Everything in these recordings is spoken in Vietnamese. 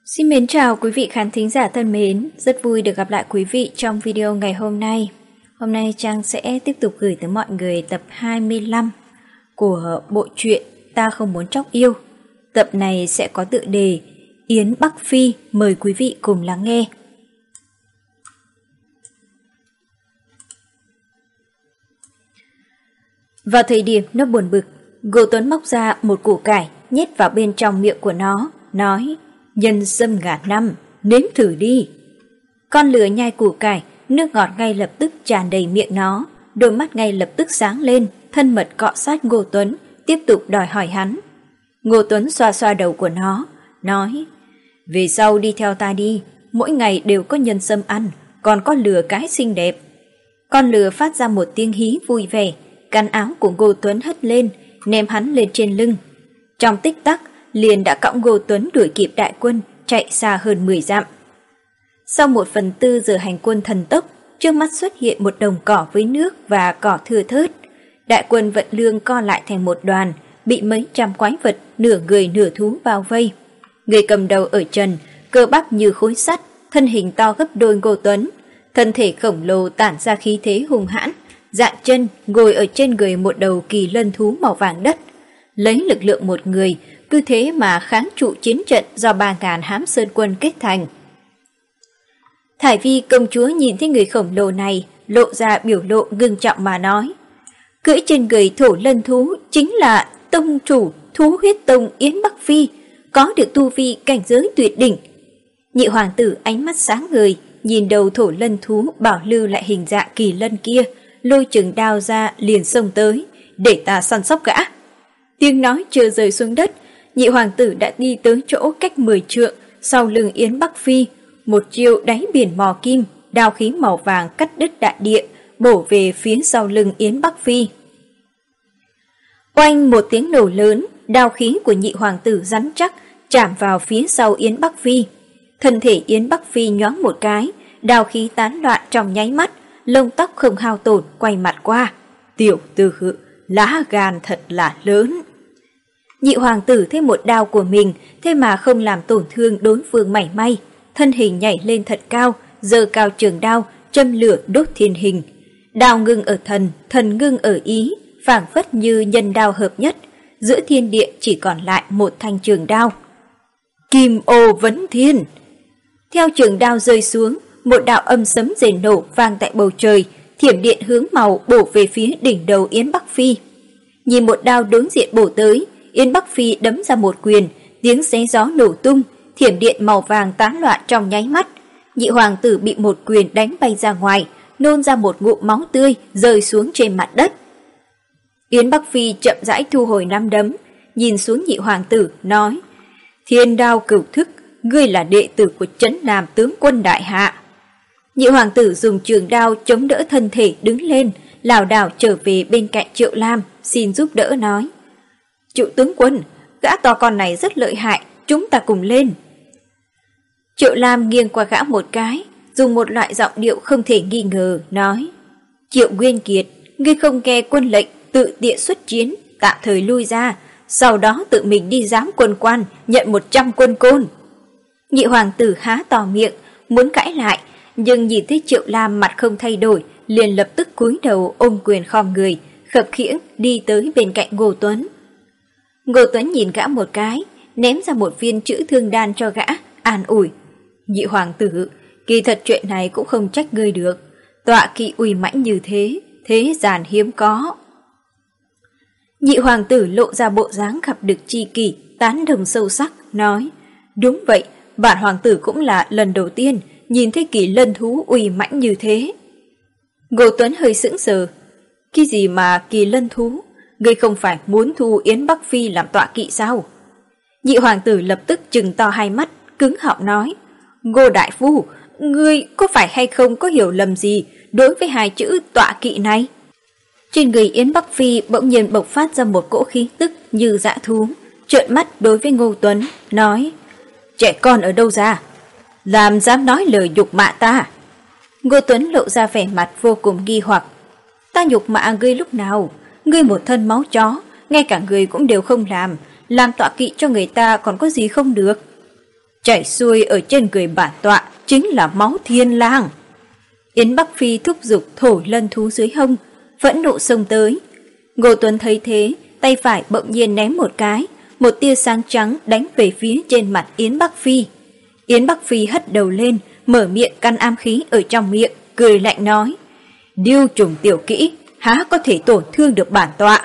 Xin mến chào quý vị khán thính giả thân mến, rất vui được gặp lại quý vị trong video ngày hôm nay. Hôm nay Trang sẽ tiếp tục gửi tới mọi người tập 25 của bộ truyện Ta Không Muốn Chóc Yêu. Tập này sẽ có tựa đề Yến Bắc Phi, mời quý vị cùng lắng nghe. Vào thời điểm nó buồn bực, Ngô Tuấn móc ra một củ cải nhét vào bên trong miệng của nó, nói: nhân sâm ngàn năm, nếm thử đi. Con lừa nhai củ cải, nước ngọt ngay lập tức tràn đầy miệng nó, đôi mắt ngay lập tức sáng lên, thân mật cọ sát Ngô Tuấn, tiếp tục đòi hỏi hắn. Ngô Tuấn xoa xoa đầu của nó, nói: về sau đi theo ta đi, mỗi ngày đều có nhân sâm ăn, còn có lừa cái xinh đẹp. Con lừa phát ra một tiếng hí vui vẻ, cắn áo của Ngô Tuấn hất lên, ném hắn lên trên lưng. Trong tích tắc, liền đã cõng Ngô Tuấn đuổi kịp đại quân, chạy xa hơn 10 dặm. Sau 1/4 giờ hành quân thần tốc, trước mắt xuất hiện một đồng cỏ với nước và cỏ thưa thớt. Đại quân vận lương co lại thành một đoàn, bị mấy trăm quái vật nửa người nửa thú bao vây. Người cầm đầu ở trần, cơ bắp như khối sắt, thân hình to gấp đôi Ngô Tuấn, thân thể khổng lồ tản ra khí thế hung hãn, dạn chân ngồi ở trên người một đầu kỳ lân thú màu vàng đất, lấy lực lượng một người, cứ thế mà kháng trụ chiến trận do 3.000 hám sơn quân kết thành. Thải Vi công chúa nhìn thấy người khổng lồ này, lộ ra biểu lộ ngưng trọng mà nói: cưỡi trên người thổ lân thú chính là tông chủ thú huyết tông Yến Bắc Phi, có được tu vi cảnh giới tuyệt đỉnh. Nhị hoàng tử ánh mắt sáng ngời, nhìn đầu thổ lân thú bảo lưu lại hình dạng kỳ lân kia, lôi chừng đao ra liền xông tới, để ta săn sóc gã. Tiếng nói chưa rơi xuống đất, nhị hoàng tử đã đi tới chỗ cách 10 trượng sau lưng Yến Bắc Phi, một chiêu đáy biển mò kim, đao khí màu vàng cắt đứt đại địa, bổ về phía sau lưng Yến Bắc Phi. Oanh một tiếng nổ lớn, đao khí của nhị hoàng tử rắn chắc chạm vào phía sau Yến Bắc Phi. Thân thể Yến Bắc Phi nhoáng một cái, đao khí tán loạn trong nháy mắt, lông tóc không hao tổn quay mặt qua. Tiểu tử, lá gan thật là lớn. Nhị hoàng tử thấy một đao của mình, thế mà không làm tổn thương đối phương mảy may, thân hình nhảy lên thật cao, giơ cao trường đao, châm lửa đốt thiên hình. Đao ngưng ở thần, thần ngưng ở ý, phảng phất như nhân đao hợp nhất, giữa thiên địa chỉ còn lại một thanh trường đao. Kim ô vấn thiên. Theo trường đao rơi xuống, một đạo âm sấm rền nổ vang tại bầu trời, thiểm điện hướng màu bổ về phía đỉnh đầu Yến Bắc Phi. Nhìn một đao đối diện bổ tới, Yến Bắc Phi đấm ra một quyền, tiếng xé gió nổ tung, thiểm điện màu vàng tán loạn trong nháy mắt. Nhị hoàng tử bị một quyền đánh bay ra ngoài, nôn ra một ngụm máu tươi rơi xuống trên mặt đất. Yến Bắc Phi chậm rãi thu hồi nắm đấm, nhìn xuống nhị hoàng tử, nói: thiên đao cửu thức, ngươi là đệ tử của Trấn Nam tướng quân đại hạ. Nhị hoàng tử dùng trường đao chống đỡ thân thể đứng lên, lảo đảo trở về bên cạnh Triệu Lam, xin giúp đỡ nói: Triệu tướng quân, gã to con này rất lợi hại, chúng ta cùng lên. Triệu Lam nghiêng qua gã một cái, dùng một loại giọng điệu không thể nghi ngờ, nói: Triệu Nguyên Kiệt, ngươi không nghe quân lệnh, tự tiện xuất chiến, tạm thời lui ra, sau đó tự mình đi giám quân quan, nhận 100 quân côn. Nhị hoàng tử há to miệng, muốn cãi lại, nhưng nhìn thấy Triệu Lam mặt không thay đổi, liền lập tức cúi đầu ôm quyền khom người, khập khiễng đi tới bên cạnh Ngô Tuấn. Ngô Tuấn nhìn gã một cái, ném ra một viên chữ thương đan cho gã, an ủi: nhị hoàng tử, kỳ thật chuyện này cũng không trách ngươi được, tọa kỵ uy mãnh như thế, thế gian hiếm có. Nhị hoàng tử lộ ra bộ dáng gặp được tri kỷ, tán đồng sâu sắc, nói: đúng vậy, bản hoàng tử cũng là lần đầu tiên nhìn thấy kỳ lân thú uy mãnh như thế. Ngô Tuấn hơi sững sờ: cái gì mà kỳ lân thú? Ngươi không phải muốn thu Yến Bắc Phi làm tọa kỵ sao? Nhị hoàng tử lập tức trừng to hai mắt, cứng họng nói: Ngô đại phu, ngươi có phải hay không có hiểu lầm gì đối với hai chữ tọa kỵ này? Trên người Yến Bắc Phi bỗng nhiên bộc phát ra một cỗ khí tức như dã thú, trợn mắt đối với Ngô Tuấn, nói: trẻ con ở đâu ra? Làm dám nói lời nhục mạ ta? Ngô Tuấn lộ ra vẻ mặt vô cùng nghi hoặc: ta nhục mạ ngươi lúc nào? Ngươi một thân máu chó, ngay cả người cũng đều không làm tọa kỵ cho người ta còn có gì không được? Chảy xuôi ở trên người bản tọa chính là máu thiên lang. Yến Bắc Phi thúc giục thổ lân thú dưới hông, phẫn nộ xông tới. Ngô Tuấn thấy thế, tay phải bỗng nhiên ném một cái, một tia sáng trắng đánh về phía trên mặt Yến Bắc Phi. Yến Bắc Phi hất đầu lên, mở miệng căn am khí ở trong miệng, cười lạnh nói: Điêu trùng tiểu kỹ, há có thể tổn thương được bản tọa.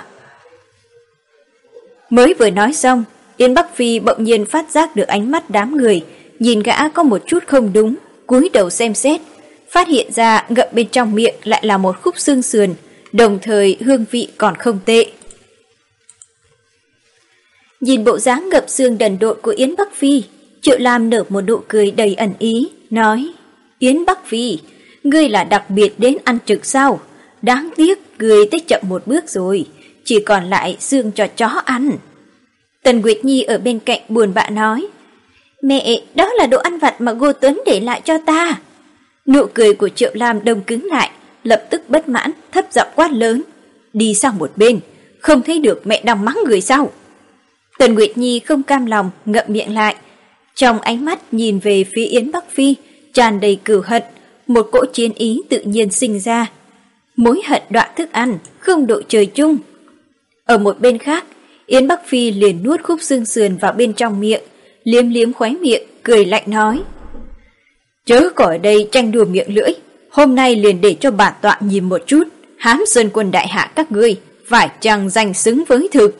Mới vừa nói xong, Yến Bắc Phi bỗng nhiên phát giác được ánh mắt đám người, nhìn gã có một chút không đúng, cúi đầu xem xét, phát hiện ra ngậm bên trong miệng lại là một khúc xương sườn, đồng thời hương vị còn không tệ. Nhìn bộ dáng ngậm xương đần độn của Yến Bắc Phi, Triệu Lam nở một nụ cười đầy ẩn ý, nói: Yến Bắc Phi, ngươi là đặc biệt đến ăn trực sao? Đáng tiếc ngươi tới chậm một bước rồi, chỉ còn lại xương cho chó ăn. Tần Nguyệt Nhi ở bên cạnh buồn bã nói: Mẹ, đó là đồ ăn vặt mà Ngô Tuấn để lại cho ta. Nụ cười của Triệu Lam đông cứng lại, lập tức bất mãn, thấp giọng quát lớn: Đi sang một bên, không thấy được mẹ đang mắng người sao? Tần Nguyệt Nhi không cam lòng, ngậm miệng lại, trong ánh mắt nhìn về phía Yến Bắc Phi tràn đầy cừu hận, một cỗ chiến ý tự nhiên sinh ra. Mối hận đoạn thức ăn, không độ trời chung. Ở một bên khác, Yến Bắc Phi liền nuốt khúc xương sườn vào bên trong miệng, liếm liếm khóe miệng, cười lạnh nói: Chớ có ở đây tranh đùa miệng lưỡi, hôm nay liền để cho bản tọa nhìn một chút, Hám Sơn Quân đại hạ các ngươi phải chăng danh xứng với thực.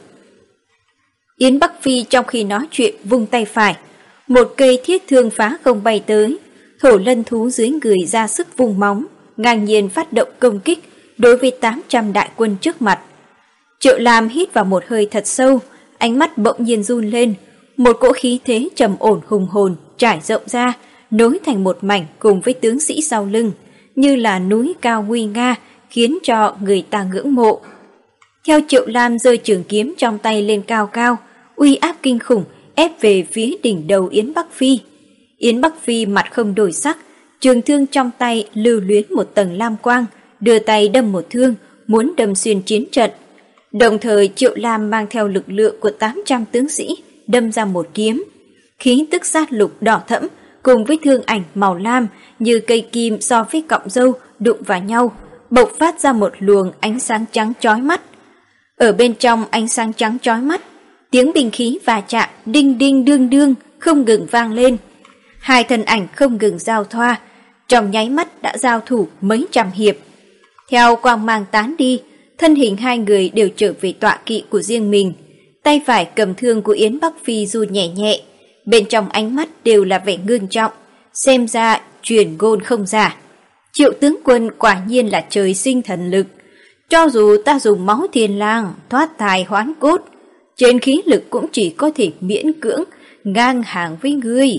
Yến Bắc Phi trong khi nói chuyện vung tay phải, một cây thiết thương phá không bay tới, thổ lân thú dưới người ra sức vung móng, ngang nhiên phát động công kích đối với 800 đại quân trước mặt. Triệu Lam hít vào một hơi thật sâu, ánh mắt bỗng nhiên run lên, một cỗ khí thế trầm ổn hùng hồn trải rộng ra, nối thành một mảnh cùng với tướng sĩ sau lưng, như là núi cao nguy nga, khiến cho người ta ngưỡng mộ. Theo Triệu Lam giơ trường kiếm trong tay lên cao cao, uy áp kinh khủng ép về phía đỉnh đầu Yến Bắc Phi. Yến Bắc Phi mặt không đổi sắc, trường thương trong tay lưu luyến một tầng lam quang, đưa tay đâm một thương, muốn đâm xuyên chiến trận. Đồng thời Triệu Lam mang theo lực lượng của 800 tướng sĩ, đâm ra một kiếm. Khí tức sát lục đỏ thẫm cùng với thương ảnh màu lam như cây kim so với cọng râu đụng vào nhau, bộc phát ra một luồng ánh sáng trắng chói mắt. Ở bên trong ánh sáng trắng chói mắt, tiếng binh khí va chạm đinh đinh đương đương không ngừng vang lên. Hai thân ảnh không ngừng giao thoa, trong nháy mắt đã giao thủ mấy trăm hiệp. Theo quang mang tán đi, thân hình hai người đều trở về tọa kỵ của riêng mình. Tay phải cầm thương của Yến Bắc Phi run nhẹ nhẹ, bên trong ánh mắt đều là vẻ ngưng trọng, xem ra truyền ngôn không giả. Triệu tướng quân quả nhiên là trời sinh thần lực. Cho dù ta dùng máu thiên lang thoát thai hoán cốt, trên khí lực cũng chỉ có thể miễn cưỡng ngang hàng với ngươi.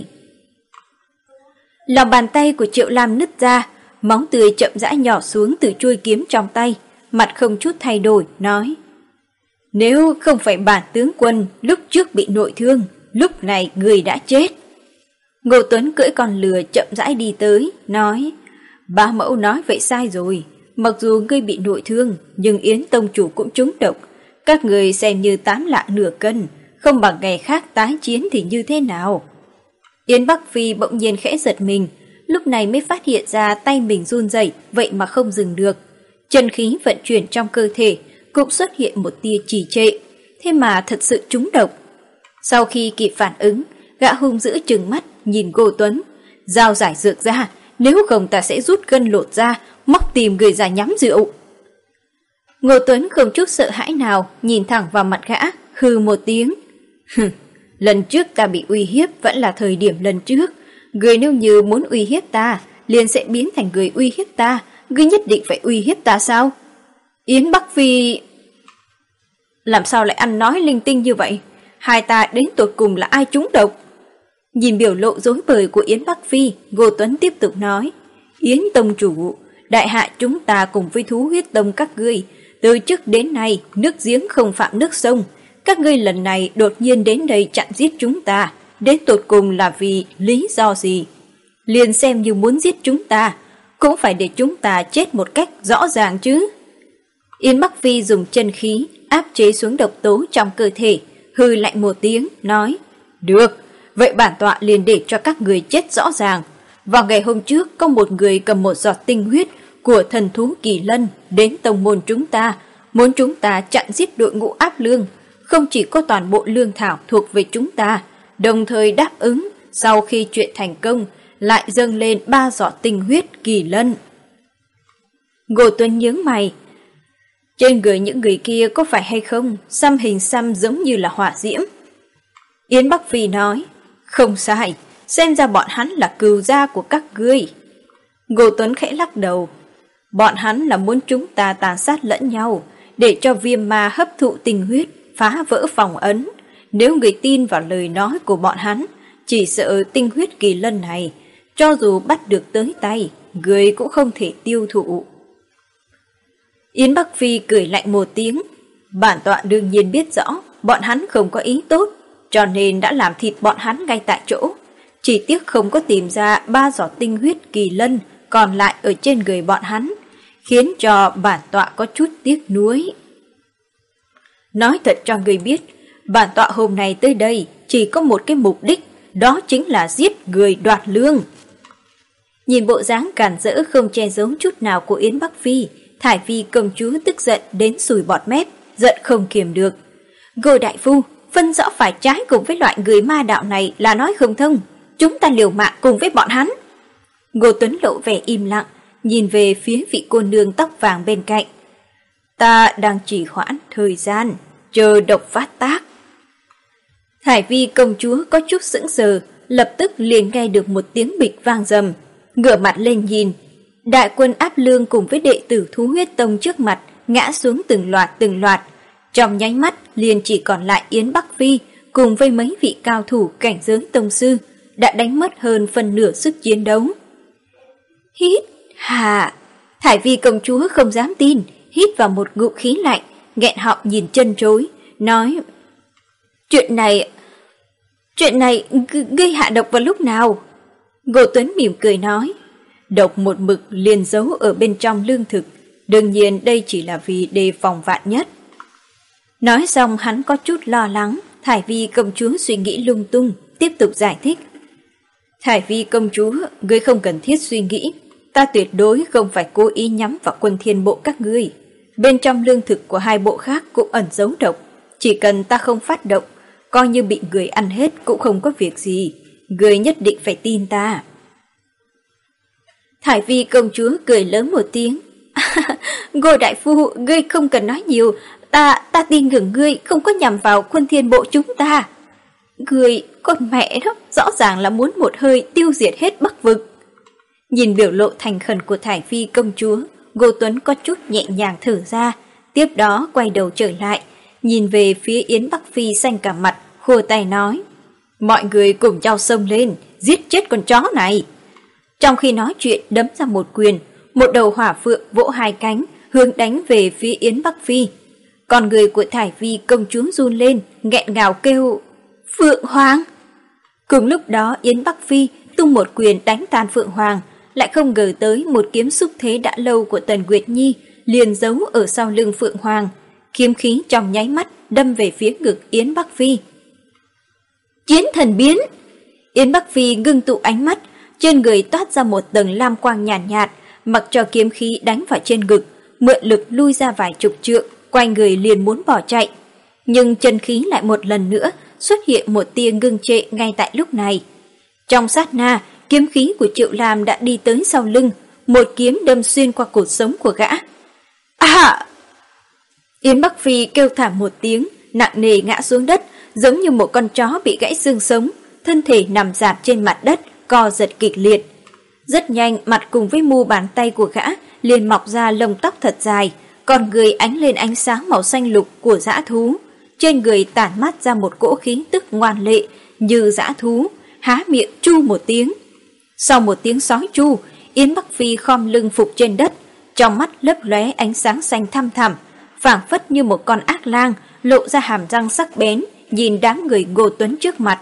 Lòng bàn tay của Triệu Lam nứt ra, máu tươi chậm rãi nhỏ xuống từ chuôi kiếm trong tay, mặt không chút thay đổi, nói: Nếu không phải bản tướng quân lúc trước bị nội thương, lúc này người đã chết. Ngô Tuấn cưỡi con lừa chậm rãi đi tới, nói: Bá mẫu nói vậy sai rồi, mặc dù ngươi bị nội thương, nhưng Yến tông chủ cũng trúng độc, các người xem như 8 lạng nửa cân, không bằng ngày khác tái chiến thì như thế nào? Yến Bắc Phi bỗng nhiên khẽ giật mình, lúc này mới phát hiện ra tay mình run rẩy, vậy mà không dừng được. Chân khí vận chuyển trong cơ thể cũng xuất hiện một tia trì trệ, thế mà thật sự trúng độc. Sau khi kịp phản ứng, gã hung dữ trừng mắt nhìn Ngô Tuấn: Giao giải dược ra, nếu không ta sẽ rút gân lột ra, móc tìm người ra nhắm rượu. Ngô Tuấn không chút sợ hãi nào nhìn thẳng vào mặt gã, hừ một tiếng: Lần trước ta bị uy hiếp vẫn là thời điểm lần trước, người nếu như muốn uy hiếp ta, liền sẽ biến thành người uy hiếp ta, ngươi nhất định phải uy hiếp ta sao? Yến Bắc Phi làm sao lại ăn nói linh tinh như vậy? Hai ta đến tột cùng là ai trúng độc? Nhìn biểu lộ rối bời của Yến Bắc Phi, Ngô Tuấn tiếp tục nói: Yến tông chủ, đại hạ chúng ta cùng với thú huyết tông các ngươi, từ trước đến nay nước giếng không phạm nước sông. Các ngươi lần này đột nhiên đến đây chặn giết chúng ta, đến tột cùng là vì lý do gì? Liền xem như muốn giết chúng ta, cũng phải để chúng ta chết một cách rõ ràng chứ. Yến Bắc Phi dùng chân khí áp chế xuống độc tố trong cơ thể, hừ lạnh một tiếng, nói: Được, vậy bản tọa liền để cho các người chết rõ ràng. Vào ngày hôm trước có một người cầm một giọt tinh huyết của thần thú Kỳ Lân đến tông môn chúng ta, muốn chúng ta chặn giết đội ngũ Áp Lương, không chỉ có toàn bộ lương thảo thuộc về chúng ta, đồng thời đáp ứng sau khi chuyện thành công lại dâng lên 3 giọt tinh huyết Kỳ Lân. Ngô Tuấn nhướng mày. Trên người những người kia có phải hay không, xăm hình xăm giống như là hỏa diễm? Yến Bắc Phi nói, không sai, xem ra bọn hắn là cừu gia của các ngươi. Ngô Tuấn khẽ lắc đầu, bọn hắn là muốn chúng ta tàn sát lẫn nhau, để cho Viêm Ma hấp thụ tinh huyết, phá vỡ phòng ấn. Nếu người tin vào lời nói của bọn hắn, chỉ sợ tinh huyết Kỳ Lân này, cho dù bắt được tới tay, người cũng không thể tiêu thụ. Yến Bắc Phi cười lạnh một tiếng, bản tọa đương nhiên biết rõ, bọn hắn không có ý tốt, cho nên đã làm thịt bọn hắn ngay tại chỗ. Chỉ tiếc không có tìm ra 3 giọt tinh huyết Kỳ Lân còn lại ở trên người bọn hắn, khiến cho bản tọa có chút tiếc nuối. Nói thật cho người biết, bản tọa hôm nay tới đây chỉ có một cái mục đích, đó chính là giết người đoạt lương. Nhìn bộ dáng cản rỡ không che giấu chút nào của Yến Bắc Phi, Thải Vi công chúa tức giận đến sùi bọt mép, giận không kiềm được. Ngô đại phu, phân rõ phải trái cùng với loại người ma đạo này là nói không thông, chúng ta liều mạng cùng với bọn hắn. Ngô Tuấn lộ vẻ im lặng, nhìn về phía vị cô nương tóc vàng bên cạnh. Ta đang trì hoãn thời gian, chờ độc phát tác. Thải Vi công chúa có chút sững sờ, lập tức liền nghe được một tiếng bịch vang rầm, ngửa mặt lên nhìn. Đại quân Áp Lương cùng với đệ tử Thú Huyết Tông trước mặt ngã xuống từng loạt, trong nháy mắt liền chỉ còn lại Yến Bắc Phi cùng với mấy vị cao thủ cảnh giới tông sư đã đánh mất hơn phần nửa sức chiến đấu. Hít hà, Thải Vi công chúa không dám tin, hít vào một ngụm khí lạnh, nghẹn họng nhìn chân chối, nói: Chuyện này gây hạ độc vào lúc nào? Ngô Tuấn mỉm cười nói: Độc một mực liền giấu ở bên trong lương thực, đương nhiên đây chỉ là vì đề phòng vạn nhất. Nói xong hắn có chút lo lắng, Thải Vi công chúa suy nghĩ lung tung, tiếp tục giải thích. Thải Vi công chúa, ngươi không cần thiết suy nghĩ, ta tuyệt đối không phải cố ý nhắm vào Quân Thiên bộ các ngươi. Bên trong lương thực của hai bộ khác cũng ẩn giấu độc, chỉ cần ta không phát động, coi như bị người ăn hết cũng không có việc gì, ngươi nhất định phải tin ta. Thải Vi công chúa cười lớn một tiếng. Ngô đại phu, ngươi không cần nói nhiều, ta tin tưởng ngươi không có nhằm vào Quân Thiên bộ chúng ta. Ngươi, con mẹ đó, rõ ràng là muốn một hơi tiêu diệt hết Bắc vực. Nhìn biểu lộ thành khẩn của Thải Vi công chúa, Ngô Tuấn có chút nhẹ nhàng thở ra, tiếp đó quay đầu trở lại, nhìn về phía Yến Bắc Phi xanh cả mặt, khua tay nói: Mọi người cùng nhau xông lên, giết chết con chó này. Trong khi nói chuyện đấm ra một quyền, một đầu hỏa phượng vỗ hai cánh, hướng đánh về phía Yến Bắc Phi. Con người của Thải Vi công chúa run lên, nghẹn ngào kêu: Phượng Hoàng! Cùng lúc đó Yến Bắc Phi tung một quyền đánh tan Phượng Hoàng, lại không ngờ tới một kiếm xúc thế đã lâu của Tần Nguyệt Nhi liền giấu ở sau lưng Phượng Hoàng, kiếm khí trong nháy mắt đâm về phía ngực Yến Bắc Phi. Chiến thần biến! Yến Bắc Phi ngưng tụ ánh mắt, trên người toát ra một tầng lam quang nhàn nhạt, mặc cho kiếm khí đánh vào trên ngực, mượn lực lui ra vài chục trượng, quay người liền muốn bỏ chạy. Nhưng chân khí lại một lần nữa xuất hiện một tia ngưng trệ ngay tại lúc này. Trong sát na, kiếm khí của Triệu Lam đã đi tới sau lưng, một kiếm đâm xuyên qua cột sống của gã. À! Yến Bắc Phi kêu thảm một tiếng, nặng nề ngã xuống đất, giống như một con chó bị gãy xương sống, thân thể nằm rạp trên mặt đất, co giật kịch liệt. Rất nhanh, mặt cùng với mu bàn tay của gã liền mọc ra lông tóc thật dài, còn người ánh lên ánh sáng màu xanh lục của dã thú. Trên người tản mát ra một cỗ khí tức ngoan lệ như dã thú, há miệng chu một tiếng. Sau một tiếng sói chu, Yến Bắc Phi khom lưng phục trên đất, trong mắt lấp lóe ánh sáng xanh thăm thẳm, phảng phất như một con ác lang lộ ra hàm răng sắc bén, nhìn đám người Ngô Tuấn trước mặt.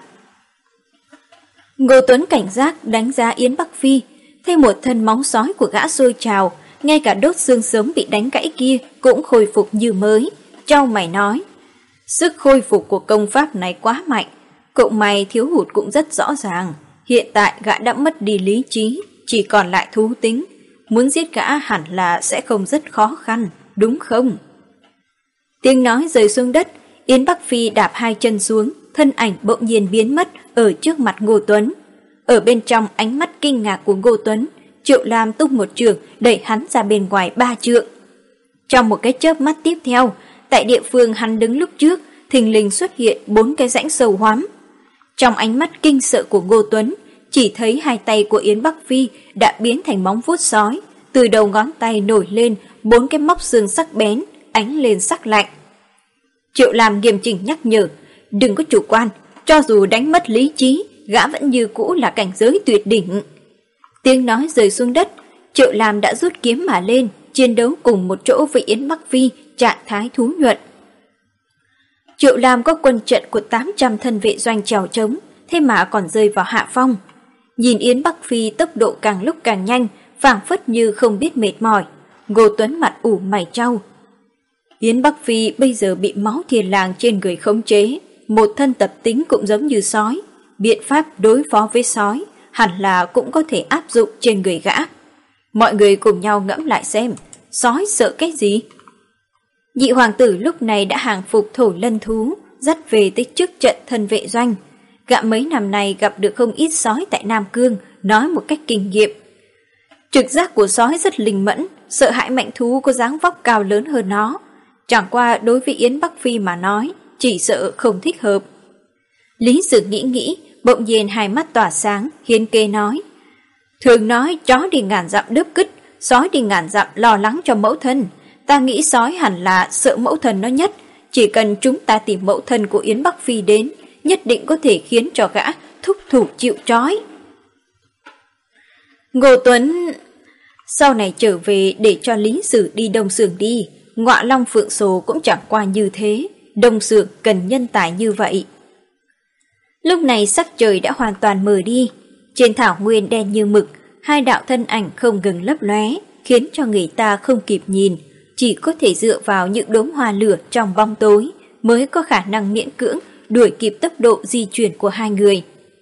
Ngô Tuấn cảnh giác đánh giá Yến Bắc Phi, thấy một thân máu sói của gã sôi trào, ngay cả đốt xương sớm bị đánh gãy kia cũng khôi phục như mới. Chau mày nói: Sức khôi phục của công pháp này quá mạnh, Cũng may thiếu hụt cũng rất rõ ràng. Hiện tại gã đã mất đi lý trí, chỉ còn lại thú tính. Muốn giết gã hẳn là sẽ không rất khó khăn, đúng không? Tiếng nói rơi xuống đất, Yến Bắc Phi đạp hai chân xuống, thân ảnh bỗng nhiên biến mất ở trước mặt Ngô Tuấn. Ở bên trong ánh mắt kinh ngạc của Ngô Tuấn, Triệu Lam tung một chưởng đẩy hắn ra bên ngoài 3 trượng. Trong một cái chớp mắt tiếp theo, tại địa phương hắn đứng lúc trước, thình lình xuất hiện 4 cái rãnh sâu hoắm. Trong ánh mắt kinh sợ của Ngô Tuấn, chỉ thấy hai tay của Yến Bắc Phi đã biến thành móng vuốt sói, từ đầu ngón tay nổi lên 4 cái móc xương sắc bén, ánh lên sắc lạnh. Triệu Lam nghiêm chỉnh nhắc nhở, đừng có chủ quan, cho dù đánh mất lý trí, gã vẫn như cũ là cảnh giới tuyệt đỉnh. Tiếng nói rơi xuống đất, Triệu Lam đã rút kiếm mà lên, chiến đấu cùng một chỗ với Yến Bắc Phi, trạng thái thú nhuận. Triệu Lam có quân trận của 800 thân vệ doanh chèo chống, thế mà còn rơi vào hạ phong. Nhìn Yến Bắc Phi tốc độ càng lúc càng nhanh, phảng phất như không biết mệt mỏi. Ngô Tuấn mặt ủ mày trao. Yến Bắc Phi bây giờ bị máu thiên lang trên người khống chế, một thân tập tính cũng giống như sói. Biện pháp đối phó với sói hẳn là cũng có thể áp dụng trên người gã. Mọi người cùng nhau ngẫm lại xem, sói sợ cái gì? Nhị hoàng tử lúc này đã hàng phục thổ lân thú, dắt về tới trước trận thân vệ doanh. Gã mấy năm nay gặp được không ít sói tại Nam Cương, nói một cách kinh nghiệm. Trực giác của sói rất linh mẫn, sợ hãi mạnh thú có dáng vóc cao lớn hơn nó. Chẳng qua đối với Yến Bắc Phi mà nói, chỉ sợ không thích hợp. Lý Sử nghĩ, bỗng nhiên hai mắt tỏa sáng, hiến kế nói. Thường nói chó đi ngàn dặm đớp cứt, sói đi ngàn dặm lo lắng cho mẫu thân. Ta nghĩ sói hẳn là sợ mẫu thân nó nhất, chỉ cần chúng ta tìm mẫu thân của Yến Bắc Phi đến, nhất định có thể khiến cho gã thúc thủ chịu trói. Ngô Tuấn sau này trở về để cho Lý Sử đi Đông Sưởng đi, Ngọa Long Phượng Sồ cũng chẳng qua như thế, Đông Sưởng cần nhân tài như vậy. Lúc này sắc trời đã hoàn toàn mờ đi, trên thảo nguyên đen như mực, hai đạo thân ảnh không ngừng lấp lóe, khiến cho người ta không kịp nhìn, chỉ có thể dựa vào những đốm hoa lửa trong bóng tối mới có khả năng miễn cưỡng đuổi kịp tốc độ di chuyển của hai người.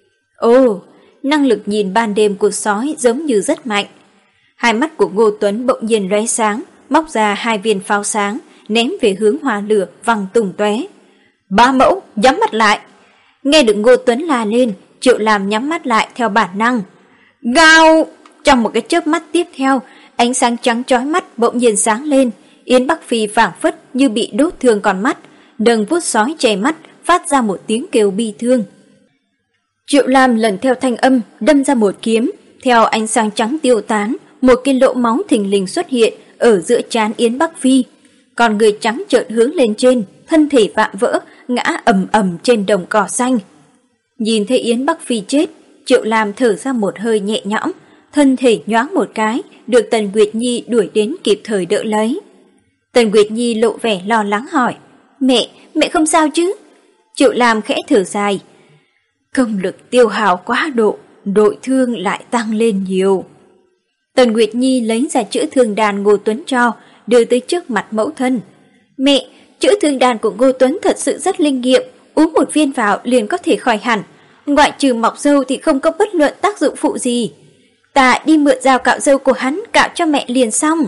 Ồ, năng lực nhìn ban đêm của sói giống như rất mạnh. Hai mắt của Ngô Tuấn bỗng nhiên lóe sáng, móc ra 2 viên pháo sáng, ném về hướng hoa lửa văng tung tóe. 3 mẫu, nhắm mắt lại. Nghe được Ngô Tuấn la lên, Triệu Lam nhắm mắt lại theo bản năng. Gào! Trong một cái chớp mắt tiếp theo, ánh sáng trắng chói mắt bỗng nhiên sáng lên. Yến Bắc Phi phảng phất như bị đốt thương con mắt, đừng vuốt sói che mắt, phát ra một tiếng kêu bi thương. Triệu Lam lần theo thanh âm đâm ra một kiếm, theo ánh sáng trắng tiêu tán, một cái lỗ máu thình lình xuất hiện ở giữa trán Yến Bắc Phi. Còn người trắng chợt hướng lên trên, thân thể vạm vỡ, ngã ầm ầm trên đồng cỏ xanh. Nhìn thấy Yến Bắc Phi chết, Triệu Lam thở ra một hơi nhẹ nhõm, thân thể nhoáng một cái, được Tần Nguyệt Nhi đuổi đến kịp thời đỡ lấy. Tần Nguyệt Nhi lộ vẻ lo lắng hỏi, mẹ không sao chứ? Triệu Lam khẽ thở dài, công lực tiêu hao quá độ, đội thương lại tăng lên nhiều. Tần Nguyệt Nhi lấy ra chữa thương đan Ngô Tuấn cho, đưa tới trước mặt mẫu thân. Mẹ, chữa thương đan của Ngô Tuấn thật sự rất linh nghiệm, uống một viên vào liền có thể khỏi hẳn. Ngoại trừ mọc râu thì không có bất luận tác dụng phụ gì. Ta đi mượn dao cạo râu của hắn cạo cho mẹ liền xong.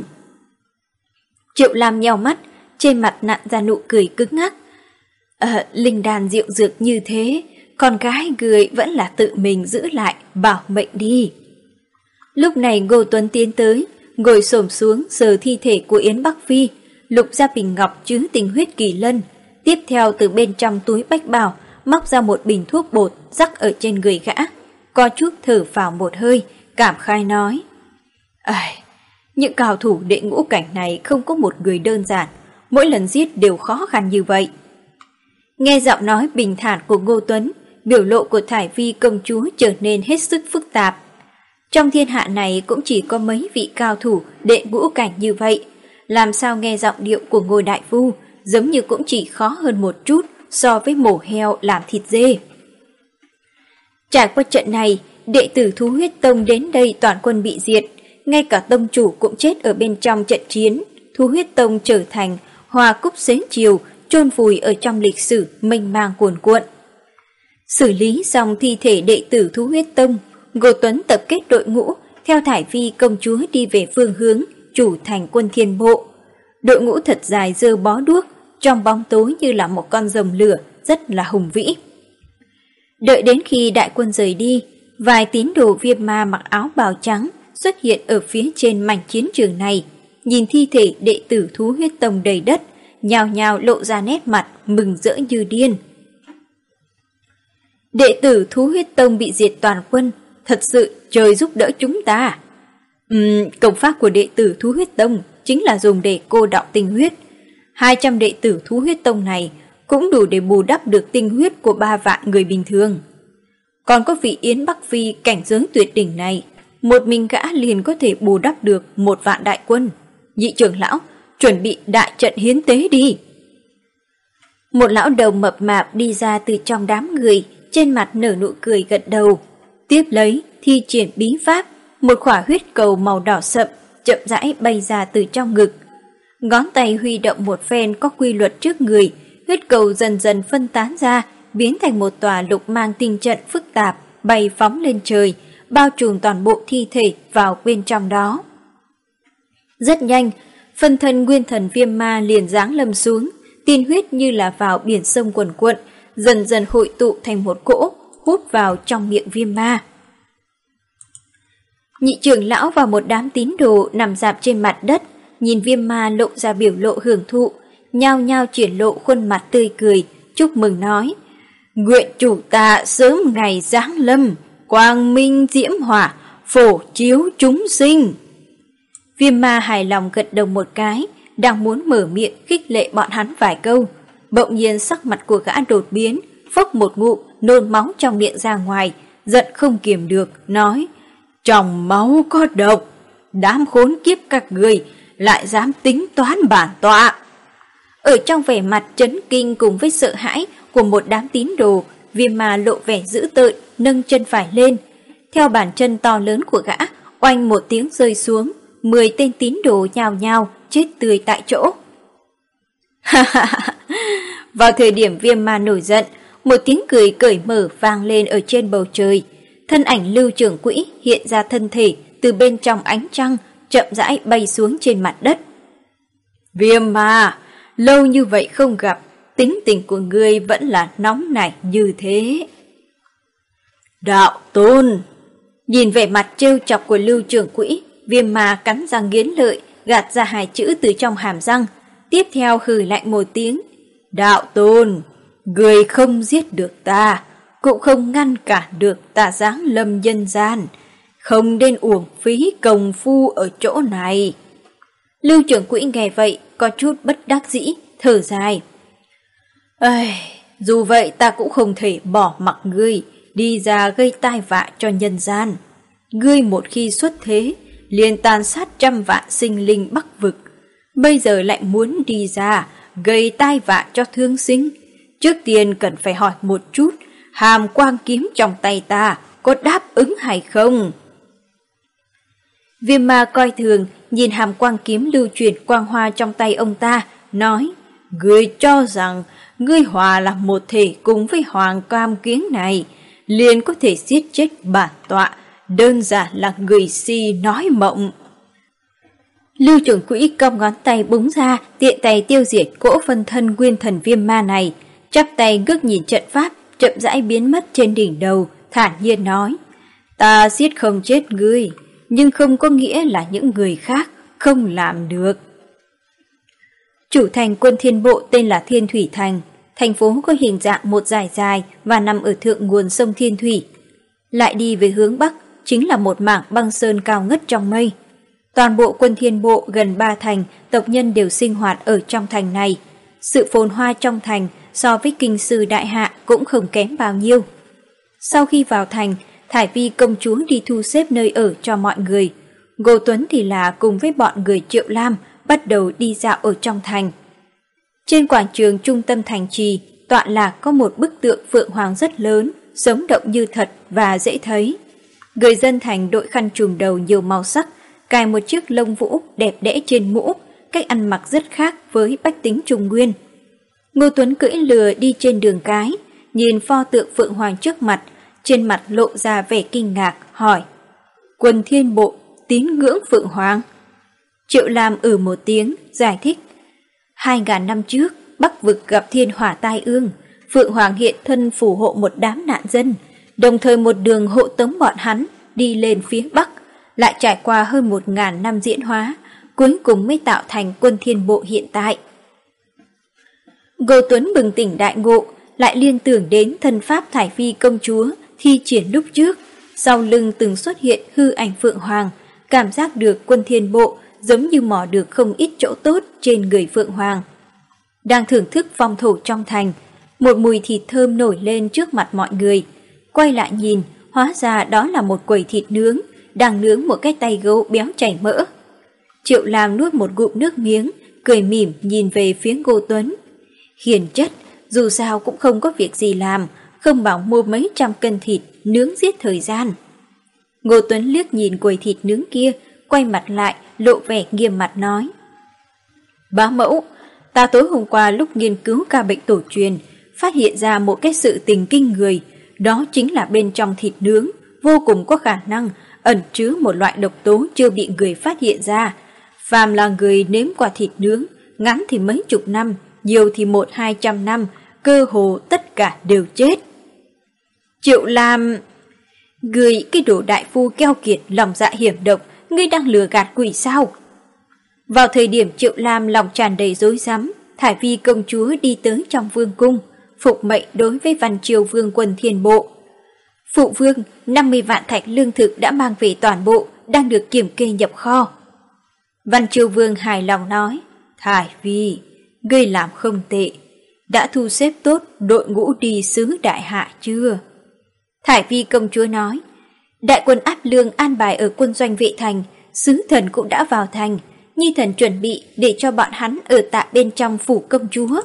Triệu Lam nheo mắt, trên mặt nặn ra nụ cười cứng ngắc. Linh đan diệu dược như thế, con gái người vẫn là tự mình giữ lại, bảo mệnh đi. Lúc này Ngô Tuấn tiến tới, ngồi xổm xuống sờ thi thể của Yến Bắc Phi, lục ra bình ngọc chứa tinh huyết kỳ lân, tiếp theo từ bên trong túi bách bào móc ra một bình thuốc bột rắc ở trên người gã, co chút thở vào một hơi, cảm khai nói: những cao thủ đệ ngũ cảnh này không có một người đơn giản, mỗi lần giết đều khó khăn như vậy. Nghe giọng nói bình thản của Ngô Tuấn, biểu lộ của Thải Vi công chúa trở nên hết sức phức tạp. Trong thiên hạ này cũng chỉ có mấy vị cao thủ đệ ngũ cảnh như vậy, làm sao nghe giọng điệu của Ngô Đại Phu giống như cũng chỉ khó hơn một chút so với mổ heo làm thịt dê. Trải qua trận này, đệ tử Thú Huyết Tông đến đây toàn quân bị diệt, ngay cả tông chủ cũng chết ở bên trong trận chiến. Thú Huyết Tông trở thành hoa cúc xến chiều, chôn vùi ở trong lịch sử mênh mang cuồn cuộn. Xử lý xong thi thể đệ tử Thú Huyết Tông, Ngô Tuấn tập kết đội ngũ theo Thải Vi công chúa đi về phương hướng chủ thành Quân Thiên Bộ. Đội ngũ thật dài dơ bó đuốc, trong bóng tối như là một con rồng lửa, rất là hùng vĩ. Đợi đến khi đại quân rời đi, vài tín đồ Viêm Ma mặc áo bào trắng xuất hiện ở phía trên mảnh chiến trường này, nhìn thi thể đệ tử Thú Huyết Tông đầy đất, nhao nhao lộ ra nét mặt mừng rỡ như điên. Đệ tử Thú Huyết Tông bị diệt toàn quân, thật sự trời giúp đỡ chúng ta. Công pháp của đệ tử Thú Huyết Tông chính là dùng để cô đọng tinh huyết. 200 đệ tử Thú Huyết Tông này cũng đủ để bù đắp được tinh huyết của 3 vạn người bình thường. Còn có vị Yến Bắc Phi cảnh giới tuyệt đỉnh này, một mình gã liền có thể bù đắp được 1 vạn đại quân. Nhị trưởng lão, chuẩn bị đại trận hiến tế đi. Một lão đầu mập mạp đi ra từ trong đám người, trên mặt nở nụ cười gật đầu. Tiếp lấy, thi triển bí pháp, một quả huyết cầu màu đỏ sậm chậm rãi bay ra từ trong ngực. Ngón tay huy động một phen có quy luật trước người, huyết cầu dần dần phân tán ra, biến thành một tòa lục mang tinh trận phức tạp, bay phóng lên trời, bao trùm toàn bộ thi thể vào bên trong đó. Rất nhanh, phân thân nguyên thần Viêm Ma liền giáng lâm xuống, tiên huyết như là vào biển sông quần quận, dần dần hội tụ thành một cỗ, hút vào trong miệng Viêm Ma. Nhị trưởng lão và một đám tín đồ nằm rạp trên mặt đất, nhìn Viêm Ma lộ ra biểu lộ hưởng thụ, nhao nhao triển lộ khuôn mặt tươi cười, chúc mừng nói: nguyện chủ ta sớm ngày giáng lâm, quang minh diễm hỏa, phổ chiếu chúng sinh. Viêm Ma hài lòng gật đầu một cái, đang muốn mở miệng khích lệ bọn hắn vài câu, bỗng nhiên sắc mặt của gã đột biến, phốc một ngụm nôn máu trong miệng ra ngoài, giận không kiềm được, nói: trong máu có độc, đám khốn kiếp các người lại dám tính toán bản tọa. Ở trong vẻ mặt chấn kinh cùng với sợ hãi của một đám tín đồ, Viêm Ma lộ vẻ dữ tợn, nâng chân phải lên. Theo bàn chân to lớn của gã, oanh một tiếng rơi xuống, 10 tên tín đồ nhào nhào chết tươi tại chỗ. Vào thời điểm Viêm Ma nổi giận, một tiếng cười cởi mở vang lên ở trên bầu trời. Thân ảnh Lưu Trưởng Quỹ hiện ra thân thể từ bên trong ánh trăng, chậm rãi bay xuống trên mặt đất. Viêm Ma, lâu như vậy không gặp, tính tình của ngươi vẫn là nóng nảy như thế. Đạo Tôn! Nhìn vẻ mặt trêu chọc của Lưu Trưởng Quỹ, Viêm Ma cắn răng nghiến lợi, gạt ra 2 chữ từ trong hàm răng, tiếp theo hừ lạnh một tiếng. Đạo Tôn, ngươi không giết được ta, cũng không ngăn cản được ta giáng lâm nhân gian, không nên uổng phí công phu ở chỗ này. Lưu Trưởng Quỹ nghe vậy có chút bất đắc dĩ, thở dài. Dù vậy ta cũng không thể bỏ mặc ngươi đi ra gây tai vạ cho nhân gian. Ngươi một khi xuất thế, liền tàn sát 100 vạn sinh linh Bắc vực, bây giờ lại muốn đi ra gây tai vạ cho thương sinh. Trước tiên cần phải hỏi một chút, hàm quang kiếm trong tay ta có đáp ứng hay không? Viêm Ma coi thường nhìn hàm quang kiếm lưu chuyển quang hoa trong tay ông ta, nói: ngươi cho rằng ngươi hòa là một thể cùng với hoàng cam kiếm này, liền có thể giết chết bản tọa, đơn giản là người si nói mộng. Lưu Trưởng Quỹ cong ngón tay búng ra, tiện tay tiêu diệt cỗ phân thân nguyên thần Viêm Ma này, chắp tay ngước nhìn trận pháp chậm rãi biến mất trên đỉnh đầu, thản nhiên nói: ta giết không chết ngươi, nhưng không có nghĩa là những người khác không làm được. Chủ thành Quân Thiên Bộ tên là Thiên Thủy Thành, thành phố có hình dạng một dải dài và nằm ở thượng nguồn sông Thiên Thủy. Lại đi về hướng Bắc chính là một mảng băng sơn cao ngất trong mây. Toàn bộ Quân Thiên Bộ gần 3 thành tộc nhân đều sinh hoạt ở trong thành này. Sự phồn hoa trong thành so với kinh sư đại hạ cũng không kém bao nhiêu. Sau khi vào thành, Thải Vi công chúa đi thu xếp nơi ở cho mọi người. Ngô Tuấn thì là cùng với bọn người Triệu Lam bắt đầu đi dạo ở trong thành. Trên quảng trường trung tâm thành trì, tọa lạc có một bức tượng phượng hoàng rất lớn, sống động như thật và dễ thấy. Người dân thành đội khăn trùm đầu nhiều màu sắc, cài một chiếc lông vũ đẹp đẽ trên mũ, cách ăn mặc rất khác với bách tính Trung Nguyên. Ngô Tuấn cưỡi lừa đi trên đường cái, nhìn pho tượng Phượng Hoàng trước mặt, trên mặt lộ ra vẻ kinh ngạc, hỏi: Quân Thiên Bộ tín ngưỡng Phượng Hoàng? Triệu Lam một tiếng, giải thích: 2000 năm trước, Bắc vực gặp thiên hỏa tai ương, Phượng Hoàng hiện thân phù hộ một đám nạn dân, đồng thời một đường hộ tống bọn hắn đi lên phía Bắc, lại trải qua hơn 1000 năm diễn hóa, cuối cùng mới tạo thành Quân Thiên Bộ hiện tại. Ngô Tuấn bừng tỉnh đại ngộ, lại liên tưởng đến thân pháp Thải Phi công chúa thi triển lúc trước, sau lưng từng xuất hiện hư ảnh Phượng Hoàng, cảm giác được Quân Thiên Bộ giống như mò được không ít chỗ tốt trên người Phượng Hoàng. Đang thưởng thức phong thổ trong thành, một mùi thịt thơm nổi lên trước mặt mọi người. Quay lại nhìn, hóa ra đó là một quầy thịt nướng, đang nướng một cái tay gấu béo chảy mỡ. Triệu Lam nuốt một ngụm nước miếng, cười mỉm nhìn về phía Ngô Tuấn. Hiền chất, dù sao cũng không có việc gì làm, không bảo mua mấy trăm cân thịt nướng giết thời gian. Ngô Tuấn liếc nhìn quầy thịt nướng kia, quay mặt lại, lộ vẻ nghiêm mặt nói: Bá mẫu, ta tối hôm qua lúc nghiên cứu ca bệnh tổ truyền, phát hiện ra một cái sự tình kinh người, đó chính là bên trong thịt nướng vô cùng có khả năng ẩn chứa một loại độc tố chưa bị người phát hiện ra. Phàm là người nếm qua thịt nướng, ngắn thì mấy chục năm, nhiều thì 100-200 năm, cơ hồ tất cả đều chết. Triệu Lam, người cái đồ đại phu keo kiệt, lòng dạ hiểm độc, ngươi đang lừa gạt quỷ sao? Vào thời điểm Triệu Lam lòng tràn đầy rối rắm, Thải Vi công chúa đi tới trong vương cung, phục mệnh đối với Văn Triều Vương Quân Thiên Bộ. Phụ vương, 50 vạn thạch lương thực đã mang về toàn bộ, đang được kiểm kê nhập kho. Văn Triều Vương hài lòng nói: Thải Vi, ngươi làm không tệ, đã thu xếp tốt đội ngũ đi sứ đại hạ chưa? Thải Vi công chúa nói: Đại quân áp lương an bài ở quân doanh vệ thành, sứ thần cũng đã vào thành, Nhi thần chuẩn bị để cho bọn hắn ở tại bên trong phủ công chúa.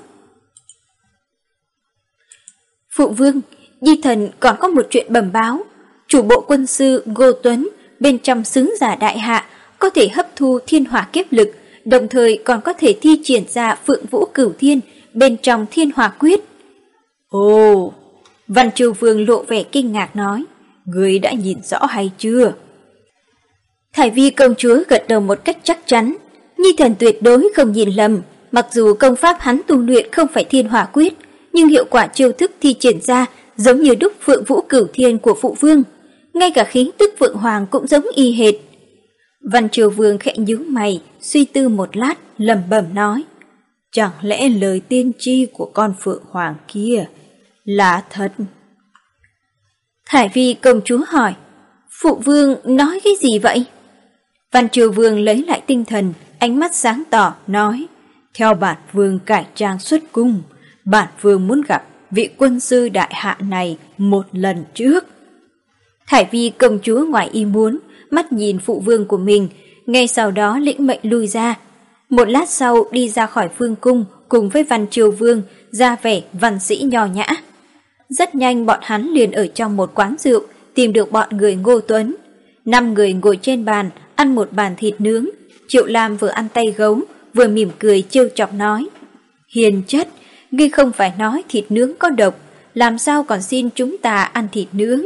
Phụ vương, Nhi thần còn có một chuyện bẩm báo. Chủ bộ quân sư Ngô Tuấn bên trong sứ giả đại hạ có thể hấp thu thiên hỏa kiếp lực, đồng thời còn có thể thi triển ra Phượng Vũ Cửu Thiên bên trong Thiên Hỏa Quyết. Ồ, Văn Triều Vương lộ vẻ kinh ngạc nói: Ngươi đã nhìn rõ hay chưa? Thải Vi công chúa gật đầu một cách chắc chắn: Nhi thần tuyệt đối không nhìn lầm, mặc dù công pháp hắn tu luyện không phải Thiên Hỏa Quyết, nhưng hiệu quả chiêu thức thi triển ra giống như đúc Phượng Vũ Cửu Thiên của phụ vương, ngay cả khí tức Phượng Hoàng cũng giống y hệt. Văn Triều Vương khẽ nhíu mày, suy tư một lát, lẩm bẩm nói: Chẳng lẽ lời tiên tri của con Phượng Hoàng kia là thật? Thải Vi công chúa hỏi: Phụ vương nói cái gì vậy? Văn Triều Vương lấy lại tinh thần, ánh mắt sáng tỏ, nói: Theo bản vương cải trang xuất cung, bản vương muốn gặp vị quân sư đại hạ này một lần trước. Thải Vi công chúa ngoài ý muốn, mắt nhìn phụ vương của mình, ngay sau đó lĩnh mệnh lui ra. Một lát sau đi ra khỏi vương cung cùng với Văn Triều Vương, ra vẻ văn sĩ nho nhã. Rất nhanh bọn hắn liền ở trong một quán rượu tìm được bọn người Ngô Tuấn. 5 người ngồi trên bàn, ăn một bàn thịt nướng. Triệu Lam vừa ăn tay gấu, vừa mỉm cười trêu chọc nói: Hiền chất, ngươi không phải nói thịt nướng có độc, làm sao còn xin chúng ta ăn thịt nướng?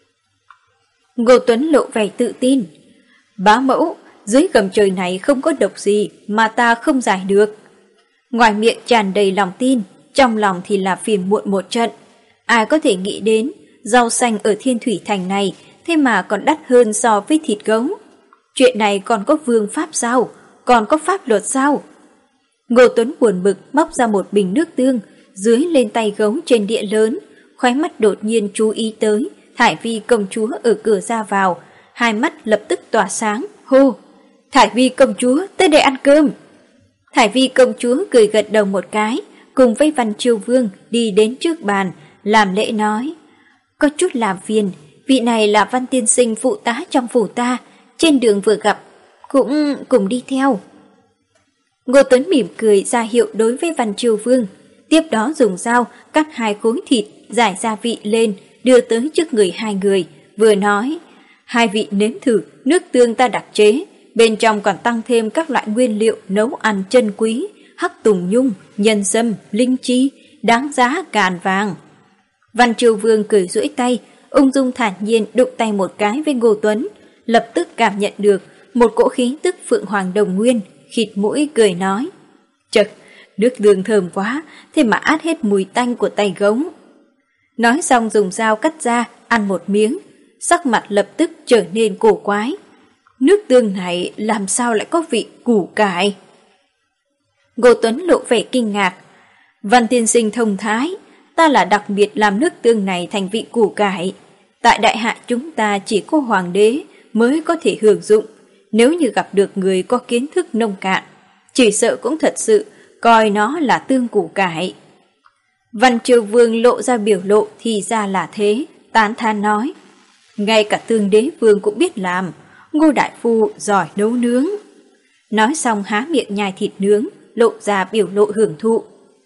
Ngô Tuấn lộ vẻ tự tin: Bá mẫu, dưới gầm trời này không có độc gì mà ta không giải được. Ngoài miệng tràn đầy lòng tin, trong lòng thì là phiền muộn một trận. Ai có thể nghĩ đến rau xanh ở Thiên Thủy Thành này thế mà còn đắt hơn so với thịt gấu. Chuyện này còn có vương pháp sao? Còn có pháp luật sao? Ngô Tuấn buồn bực móc ra một bình nước tương, dưới lên tay gấu trên đĩa lớn, khóe mắt đột nhiên chú ý tới Thải Vi công chúa ở cửa ra vào, hai mắt lập tức tỏa sáng, hô: Thải Vi công chúa, tới đây ăn cơm. Thải Vi công chúa cười gật đầu một cái, cùng với Văn Triều Vương đi đến trước bàn, làm lễ nói: Có chút làm phiền, vị này là Văn tiên sinh phụ tá trong phủ ta, trên đường vừa gặp, cũng cùng đi theo. Ngô Tuấn mỉm cười ra hiệu đối với Văn Triều Vương, tiếp đó dùng dao cắt 2 khối thịt, rải gia vị lên, đưa tới trước người 2 người, vừa nói: 2 vị nếm thử nước tương ta đặc chế, bên trong còn tăng thêm các loại nguyên liệu nấu ăn chân quý, hắc tùng nhung, nhân sâm, linh chi, đáng giá càn vàng. Văn Triều Vương cười duỗi tay, ung dung thản nhiên đụng tay một cái với Ngô Tuấn, lập tức cảm nhận được một cỗ khí tức Phượng Hoàng Đồng Nguyên, khịt mũi cười nói: "Chậc, nước tương thơm quá, thế mà át hết mùi tanh của tay gống." Nói xong dùng dao cắt ra, ăn một miếng, sắc mặt lập tức trở nên cổ quái. Nước tương này làm sao lại có vị củ cải? Ngô Tuấn lộ vẻ kinh ngạc. Văn tiên sinh thông thái, ta là đặc biệt làm nước tương này thành vị củ cải. Tại đại hạ chúng ta chỉ có hoàng đế mới có thể hưởng dụng. Nếu như gặp được người có kiến thức nông cạn, chỉ sợ cũng thật sự coi nó là tương củ cải. Văn Triều Vương lộ ra biểu lộ thì ra là thế, tán thán nói: ngay cả tương đế vương cũng biết làm, Ngô đại phu giỏi nấu nướng. Nói xong há miệng nhai thịt nướng, lộ ra biểu lộ hưởng thụ.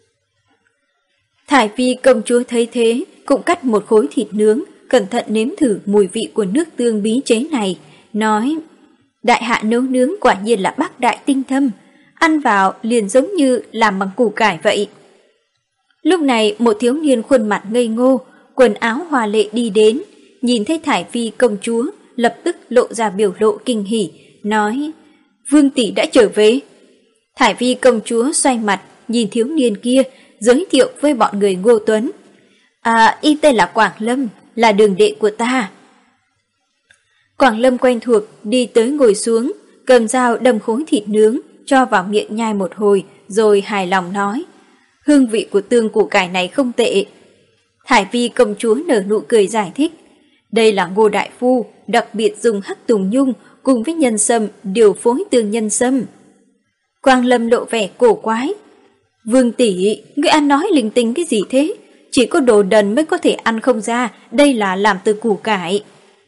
Thải Phi công chúa thấy thế, cũng cắt một khối thịt nướng, cẩn thận nếm thử mùi vị của nước tương bí chế này, nói: đại hạ nấu nướng quả nhiên là bác đại tinh thâm, ăn vào liền giống như làm bằng củ cải vậy. Lúc này một thiếu niên khuôn mặt ngây ngô, quần áo hoa lệ đi đến, nhìn thấy Thải Phi công chúa, lập tức lộ ra biểu lộ kinh hỉ, nói: Vương tỷ đã trở về. Thải Phi công chúa xoay mặt, nhìn thiếu niên kia, giới thiệu với bọn người Ngô Tuấn: y tên là Quảng Lâm, là đường đệ của ta. Quảng Lâm quen thuộc, đi tới ngồi xuống, cầm dao đâm khối thịt nướng, cho vào miệng nhai một hồi, rồi hài lòng nói: hương vị của tương củ cải này không tệ. Thải Phi công chúa nở nụ cười giải thích: đây là Ngô đại phu, đặc biệt dùng hắc tùng nhung cùng với nhân sâm điều phối tương nhân sâm. Quang Lâm lộ vẻ cổ quái: Vương tỷ, ngươi ăn nói linh tinh cái gì thế? Chỉ có đồ đần mới có thể ăn không ra, đây là làm từ củ cải.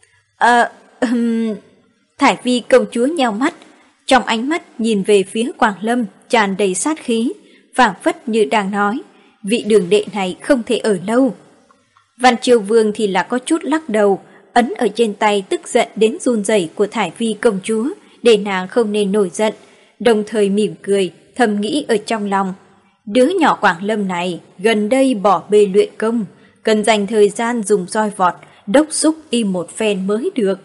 Thải Phi công chúa nheo mắt, trong ánh mắt nhìn về phía Quảng Lâm tràn đầy sát khí, phảng phất như đang nói: vị đường đệ này không thể ở lâu. Văn Triều Vương thì là có chút lắc đầu, ấn ở trên tay tức giận đến run rẩy của Thải Phi công chúa, để nàng không nên nổi giận, đồng thời mỉm cười, thầm nghĩ ở trong lòng: đứa nhỏ Quảng Lâm này gần đây bỏ bê luyện công, cần dành thời gian dùng roi vọt, đốc xúc y một phen mới được.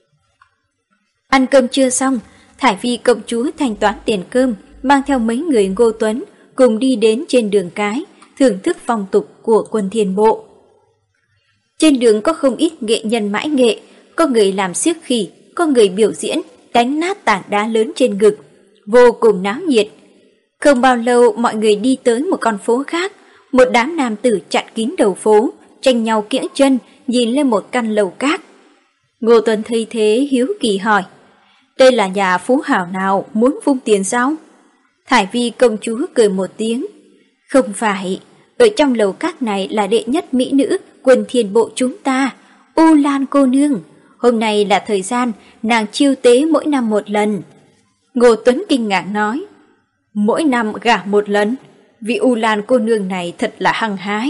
Ăn cơm chưa xong, Thải Phi công chúa thanh toán tiền cơm, mang theo mấy người Ngô Tuấn cùng đi đến trên đường cái, thưởng thức phong tục của quân Thiên Bộ. Trên đường có không ít nghệ nhân mãi nghệ, có người làm xiếc khỉ, có người biểu diễn đánh nát tảng đá lớn trên ngực, vô cùng náo nhiệt. Không bao lâu mọi người đi tới một con phố khác, một đám nam tử chặn kín đầu phố, tranh nhau kiễng chân nhìn lên một căn lầu cát. Ngô Tuấn thấy thế hiếu kỳ hỏi: đây là nhà phú hảo nào, muốn vung tiền sao? Thải Vi công chúa cười một tiếng: không phải, ở trong lầu cát này là đệ nhất mỹ nữ quân Thiên Bộ chúng ta, U Lan cô nương. Hôm nay là thời gian nàng chiêu tế mỗi năm một lần. Ngô Tuấn kinh ngạc nói: mỗi năm gả một lần? Vị U Lan cô nương này thật là hăng hái.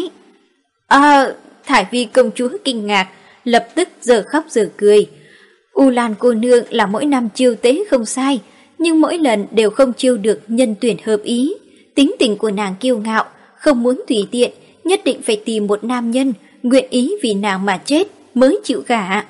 Thải Vi công chúa kinh ngạc, lập tức giờ khóc giờ cười. U Lan cô nương là mỗi năm chiêu tế không sai, nhưng mỗi lần đều không chiêu được nhân tuyển hợp ý. Tính tình của nàng kiêu ngạo, không muốn tùy tiện, nhất định phải tìm một nam nhân nguyện ý vì nàng mà chết mới chịu gả.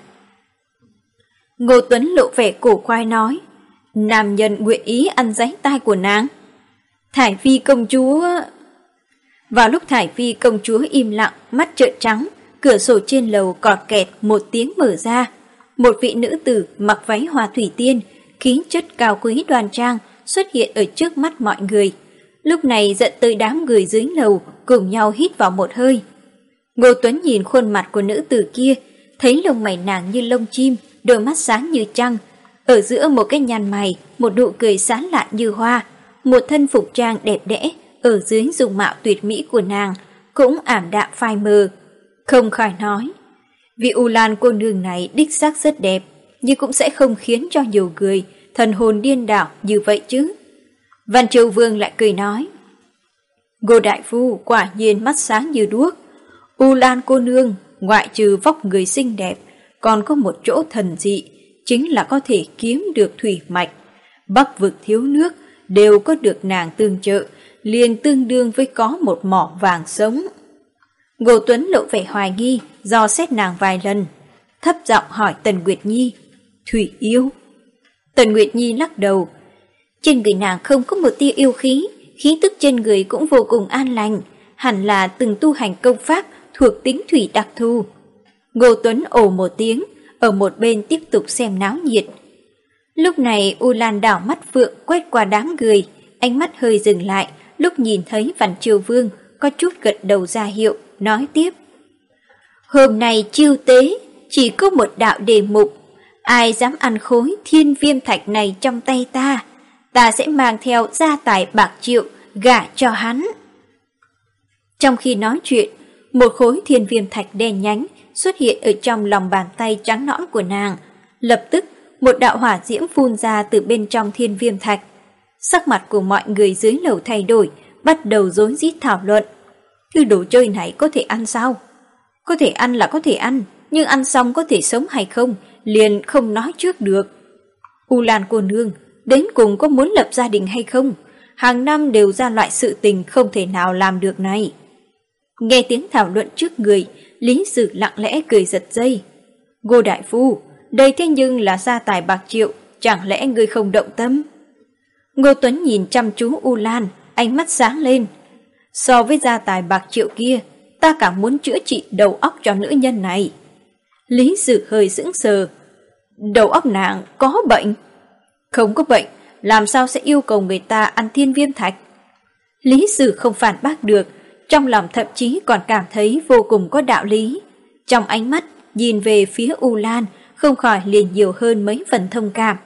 Ngô Tuấn lộ vẻ cổ quái nói: nam nhân nguyện ý ăn giấy tai của nàng? Thải Phi công chúa... Vào lúc Thải Phi công chúa im lặng, mắt trợn trắng, cửa sổ trên lầu cọt kẹt một tiếng mở ra. Một vị nữ tử mặc váy hoa thủy tiên, khí chất cao quý đoan trang xuất hiện ở trước mắt mọi người. Lúc này dẫn tới đám người dưới lầu cùng nhau hít vào một hơi. Ngô Tuấn nhìn khuôn mặt của nữ tử kia, thấy lông mày nàng như lông chim, đôi mắt sáng như trăng. Ở giữa một cái nhăn mày, một nụ cười sáng lạn như hoa, một thân phục trang đẹp đẽ, ở dưới dung mạo tuyệt mỹ của nàng cũng ảm đạm phai mờ. Không khỏi nói: vị U Lan cô nương này đích xác rất đẹp, nhưng cũng sẽ không khiến cho nhiều người thần hồn điên đảo như vậy chứ. Văn Triều Vương lại cười nói: Ngô đại phu quả nhiên mắt sáng như đuốc. U Lan cô nương ngoại trừ vóc người xinh đẹp, còn có một chỗ thần dị, chính là có thể kiếm được thủy mạch. Bắc vực thiếu nước đều có được nàng tương trợ, liền tương đương với có một mỏ vàng sống. Ngô Tuấn lộ vẻ hoài nghi, dò xét nàng vài lần, thấp giọng hỏi Tần Nguyệt Nhi, Thủy yêu. Tần Nguyệt Nhi lắc đầu. Trên người nàng không có một tia yêu khí, khí tức trên người cũng vô cùng an lành, hẳn là từng tu hành công pháp thuộc tính thủy đặc thù. Ngô Tuấn ồ một tiếng, ở một bên tiếp tục xem náo nhiệt. Lúc này U Lan đảo mắt phượng quét qua đám người, ánh mắt hơi dừng lại, lúc nhìn thấy Văn Chiêu Vương có chút gật đầu ra hiệu, nói tiếp. Hôm nay chiêu tế chỉ có một đạo đề mục, ai dám ăn khối thiên viêm thạch này trong tay ta sẽ mang theo gia tài bạc triệu gả cho hắn. Trong khi nói chuyện, một khối thiên viêm thạch đen nhánh xuất hiện ở trong lòng bàn tay trắng nõn của nàng. Lập tức, một đạo hỏa diễm phun ra từ bên trong thiên viêm thạch. Sắc mặt của mọi người dưới lầu thay đổi, bắt đầu rối rít thảo luận. Thứ đồ chơi này có thể ăn sao? Có thể ăn là có thể ăn, nhưng ăn xong có thể sống hay không, liền không nói trước được. U Lan cô nương, đến cùng có muốn lập gia đình hay không? Hàng năm đều ra loại sự tình không thể nào làm được này. Nghe tiếng thảo luận trước người, Lý Sử lặng lẽ cười giật dây. Ngô đại phu, đây thế nhưng là gia tài bạc triệu, chẳng lẽ ngươi không động tâm? Ngô Tuấn nhìn chăm chú U Lan, ánh mắt sáng lên. So với gia tài bạc triệu kia, ta càng muốn chữa trị đầu óc cho nữ nhân này. Lý Sử hơi sững sờ. Đầu óc nàng có bệnh? Không có bệnh, làm sao sẽ yêu cầu người ta ăn thiên viêm thạch? Lý Sử không phản bác được, trong lòng thậm chí còn cảm thấy vô cùng có đạo lý. Trong ánh mắt, nhìn về phía U Lan, không khỏi liền nhiều hơn mấy phần thông cảm.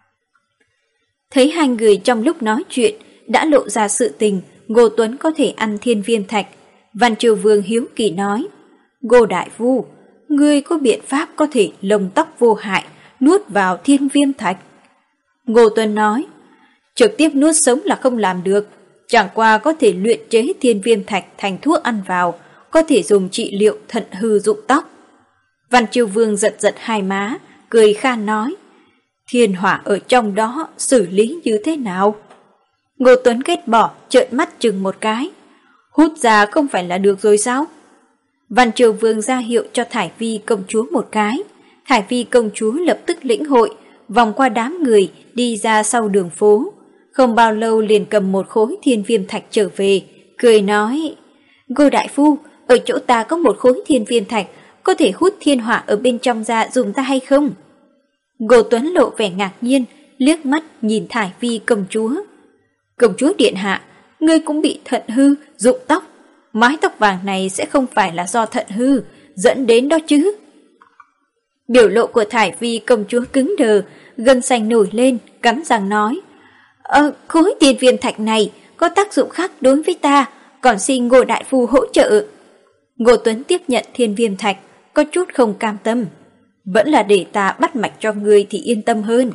Thấy hai người trong lúc nói chuyện, đã lộ ra sự tình, Ngô Tuấn có thể ăn thiên viêm thạch. Văn Triều Vương hiếu kỳ nói, Ngô đại phu, ngươi có biện pháp có thể lông tóc vô hại, nuốt vào thiên viêm thạch? Ngô Tuấn nói, trực tiếp nuốt sống là không làm được, chẳng qua có thể luyện chế thiên viêm thạch thành thuốc ăn vào, có thể dùng trị liệu thận hư rụng tóc. Văn Triều Vương giật giật hai má, cười khan nói, thiên hỏa ở trong đó xử lý như thế nào? Ngô Tuấn ghét bỏ, trợn mắt chừng một cái. Hút ra không phải là được rồi sao? Văn Triều Vương ra hiệu cho Thải Vi công chúa một cái. Thải Vi công chúa lập tức lĩnh hội, vòng qua đám người, đi ra sau đường phố. Không bao lâu liền cầm một khối thiên viêm thạch trở về, cười nói, Ngô đại phu, ở chỗ ta có một khối thiên viêm thạch, có thể hút thiên hỏa ở bên trong ra dùng ta hay không? Ngô Tuấn lộ vẻ ngạc nhiên, liếc mắt nhìn Thải Vi công chúa. Công chúa điện hạ, ngươi cũng bị thận hư, rụng tóc. Mái tóc vàng này sẽ không phải là do thận hư dẫn đến đó chứ? Biểu lộ của Thải Vi công chúa cứng đờ, gân xanh nổi lên, cắn răng nói, khối tiền viêm thạch này có tác dụng khác đối với ta, còn xin Ngô đại phu hỗ trợ. Ngô Tuấn tiếp nhận thiên viêm thạch, có chút không cam tâm. Vẫn là để ta bắt mạch cho ngươi thì yên tâm hơn.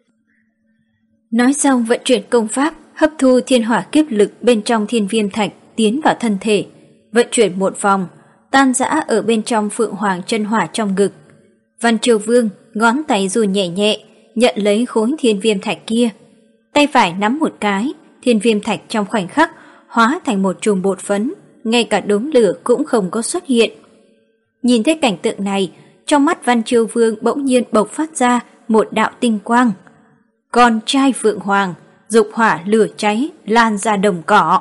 Nói xong vận chuyển công pháp, hấp thu thiên hỏa kiếp lực bên trong thiên viêm thạch tiến vào thân thể, vận chuyển một vòng, tan rã ở bên trong phượng hoàng chân hỏa trong ngực. Văn Triều Vương ngón tay run nhẹ nhẹ, nhận lấy khối thiên viêm thạch kia. Tay phải nắm một cái, thiên viêm thạch trong khoảnh khắc hóa thành một chùm bột phấn, ngay cả đốm lửa cũng không có xuất hiện. Nhìn thấy cảnh tượng này, trong mắt Văn Triều Vương bỗng nhiên bộc phát ra một đạo tinh quang. Con trai phượng hoàng, dục hỏa lửa cháy, lan ra đồng cỏ.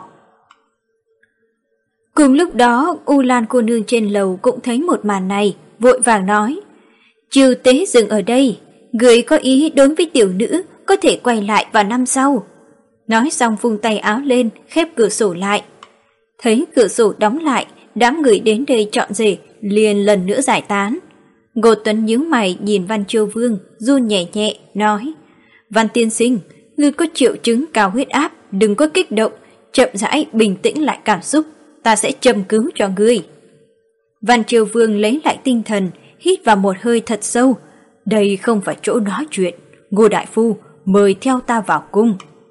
Cùng lúc đó, U Lan cô nương trên lầu cũng thấy một màn này, vội vàng nói, trừ tế dừng ở đây, người có ý đối với tiểu nữ có thể quay lại vào năm sau. Nói xong vung tay áo lên, khép cửa sổ lại. Thấy cửa sổ đóng lại, đám người đến đây trọn rể liền lần nữa giải tán. Ngô Tuấn nhíu mày nhìn Văn Triều Vương, run nhẹ nhẹ, nói, Văn tiên sinh, ngươi có triệu chứng cao huyết áp, đừng có kích động, chậm rãi bình tĩnh lại cảm xúc, ta sẽ châm cứu cho ngươi. Văn Triều Vương lấy lại tinh thần, hít vào một hơi thật sâu. Đây không phải chỗ nói chuyện, Ngô đại phu, mời theo ta vào cung.